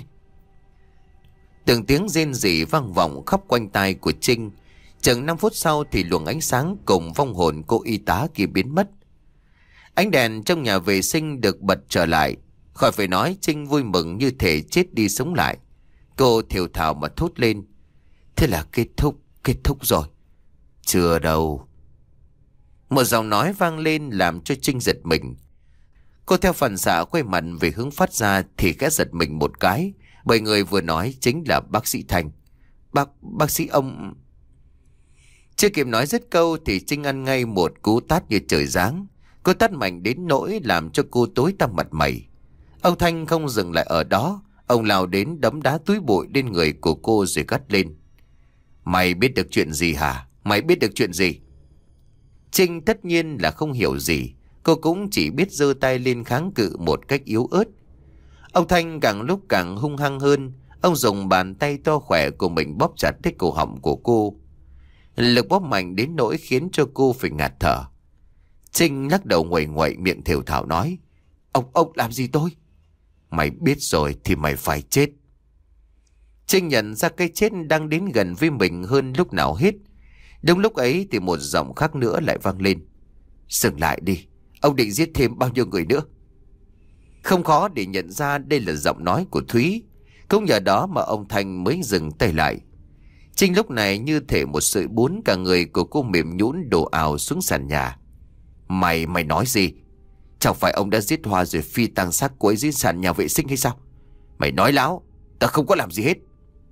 Từng tiếng rên rỉ vang vọng khắp quanh tai của Trinh. Chừng năm phút sau thì luồng ánh sáng cùng vong hồn cô y tá kia biến mất. Ánh đèn trong nhà vệ sinh được bật trở lại. Khỏi phải nói, Trinh vui mừng như thể chết đi sống lại. Cô thều thào mà thốt lên. Thế là kết thúc, kết thúc rồi. Chưa đâu. Một giọng nói vang lên làm cho Trinh giật mình. Cô theo phản xạ quay mặt về hướng phát ra thì khẽ giật mình một cái, bởi người vừa nói chính là bác sĩ Thành. Bác, bác sĩ ông... Chưa kịp nói dứt câu thì Trinh ăn ngay một cú tát như trời giáng. Cô tát mạnh đến nỗi làm cho cô tối tăm mặt mày. Ông Thanh không dừng lại ở đó. Ông lao đến đấm đá túi bụi lên người của cô rồi gắt lên. Mày biết được chuyện gì hả? Mày biết được chuyện gì? Trinh tất nhiên là không hiểu gì. Cô cũng chỉ biết giơ tay lên kháng cự một cách yếu ớt. Ông Thanh càng lúc càng hung hăng hơn. Ông dùng bàn tay to khỏe của mình bóp chặt lấy cổ họng của cô. Lực bóp mạnh đến nỗi khiến cho cô phải ngạt thở. Trinh lắc đầu nguậy nguậy miệng thều thào nói. Ông, ông làm gì tôi? Mày biết rồi thì mày phải chết. Trinh nhận ra cái chết đang đến gần với mình hơn lúc nào hết. Đúng lúc ấy thì một giọng khác nữa lại vang lên. Dừng lại đi, ông định giết thêm bao nhiêu người nữa? Không khó để nhận ra đây là giọng nói của Thúy. Cũng nhờ đó mà ông Thanh mới dừng tay lại. Trinh lúc này như thể một sợi bún, cả người của cô mềm nhũn đổ ào xuống sàn nhà. Mày, mày nói gì? Chẳng phải ông đã giết Hoa rồi phi tang xác cô ấy dưới sàn nhà vệ sinh hay sao? Mày nói láo, ta không có làm gì hết.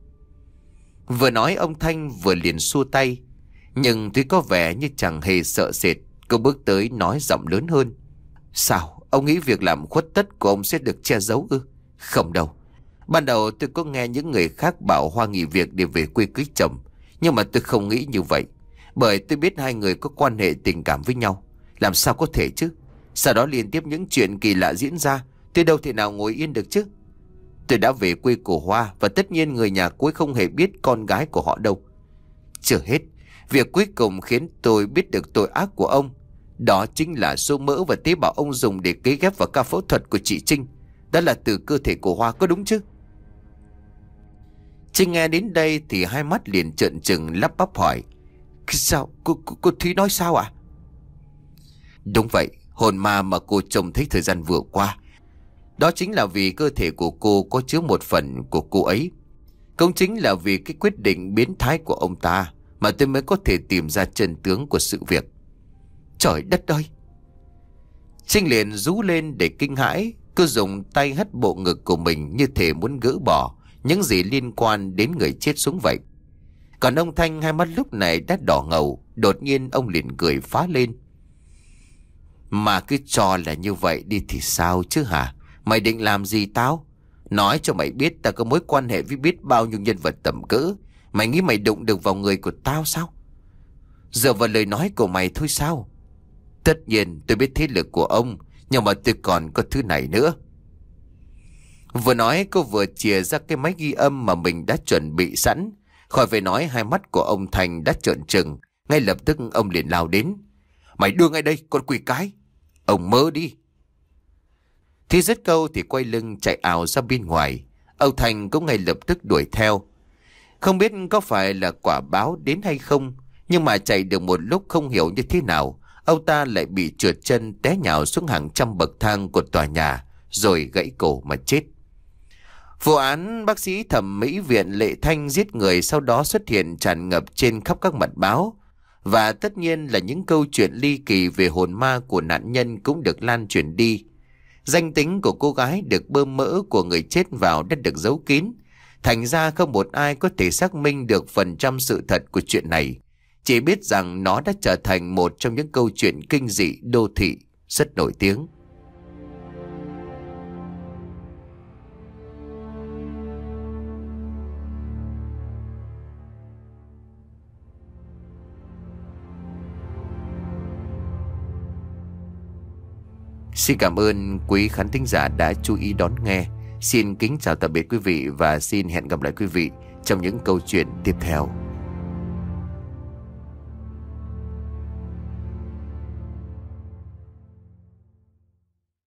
Vừa nói ông Thanh vừa liền xua tay. Nhưng Thúy có vẻ như chẳng hề sợ sệt. Cô bước tới nói giọng lớn hơn. Sao, ông nghĩ việc làm khuất tất của ông sẽ được che giấu ư? Không đâu. Ban đầu tôi có nghe những người khác bảo Hoa nghỉ việc để về quê cưới chồng. Nhưng mà tôi không nghĩ như vậy. Bởi tôi biết hai người có quan hệ tình cảm với nhau. Làm sao có thể chứ? Sau đó liên tiếp những chuyện kỳ lạ diễn ra. Tôi đâu thể nào ngồi yên được chứ. Tôi đã về quê của Hoa. Và tất nhiên người nhà cô ấy không hề biết con gái của họ đâu. Chưa hết, việc cuối cùng khiến tôi biết được tội ác của ông. Đó chính là số mỡ và tế bào ông dùng để cấy ghép vào ca phẫu thuật của chị Trinh. Đó là từ cơ thể của Hoa, có đúng chứ? Trinh nghe đến đây thì hai mắt liền trợn trừng lắp bắp hỏi. Sao? Cô, cô, cô Thúy nói sao ạ? À? Đúng vậy, hồn ma mà cô trông thấy thời gian vừa qua, đó chính là vì cơ thể của cô có chứa một phần của cô ấy. Cũng chính là vì cái quyết định biến thái của ông ta mà tôi mới có thể tìm ra chân tướng của sự việc. Trời đất ơi! Trinh liền rú lên để kinh hãi. Cô dùng tay hất bộ ngực của mình như thể muốn gỡ bỏ những gì liên quan đến người chết xuống vậy. Còn ông Thanh hai mắt lúc này đã đỏ ngầu. Đột nhiên ông liền cười phá lên. Mà cứ cho là như vậy đi thì sao chứ hả? Mày định làm gì tao? Nói cho mày biết ta có mối quan hệ với biết bao nhiêu nhân vật tầm cỡ. Mày nghĩ mày đụng được vào người của tao sao? Dựa vào lời nói của mày thôi sao? Tất nhiên tôi biết thế lực của ông, nhưng mà tôi còn có thứ này nữa. Vừa nói cô vừa chìa ra cái máy ghi âm mà mình đã chuẩn bị sẵn. Khỏi phải nói, hai mắt của ông Thành đã trợn trừng. Ngay lập tức ông liền lao đến. Mày đưa ngay đây con quỷ cái. Ông mơ đi. Thì dứt câu thì quay lưng chạy ảo ra bên ngoài. Ông Thành cũng ngay lập tức đuổi theo. Không biết có phải là quả báo đến hay không, nhưng mà chạy được một lúc không hiểu như thế nào, ông ta lại bị trượt chân té nhào xuống hàng trăm bậc thang của tòa nhà, rồi gãy cổ mà chết. Vụ án bác sĩ thẩm mỹ viện Lệ Thanh giết người sau đó xuất hiện tràn ngập trên khắp các mặt báo. Và tất nhiên là những câu chuyện ly kỳ về hồn ma của nạn nhân cũng được lan truyền đi. Danh tính của cô gái được bơm mỡ của người chết vào đã được giấu kín. Thành ra không một ai có thể xác minh được phần trăm sự thật của chuyện này. Chỉ biết rằng nó đã trở thành một trong những câu chuyện kinh dị đô thị rất nổi tiếng. Xin cảm ơn quý khán thính giả đã chú ý đón nghe. Xin kính chào tạm biệt quý vị và xin hẹn gặp lại quý vị trong những câu chuyện tiếp theo.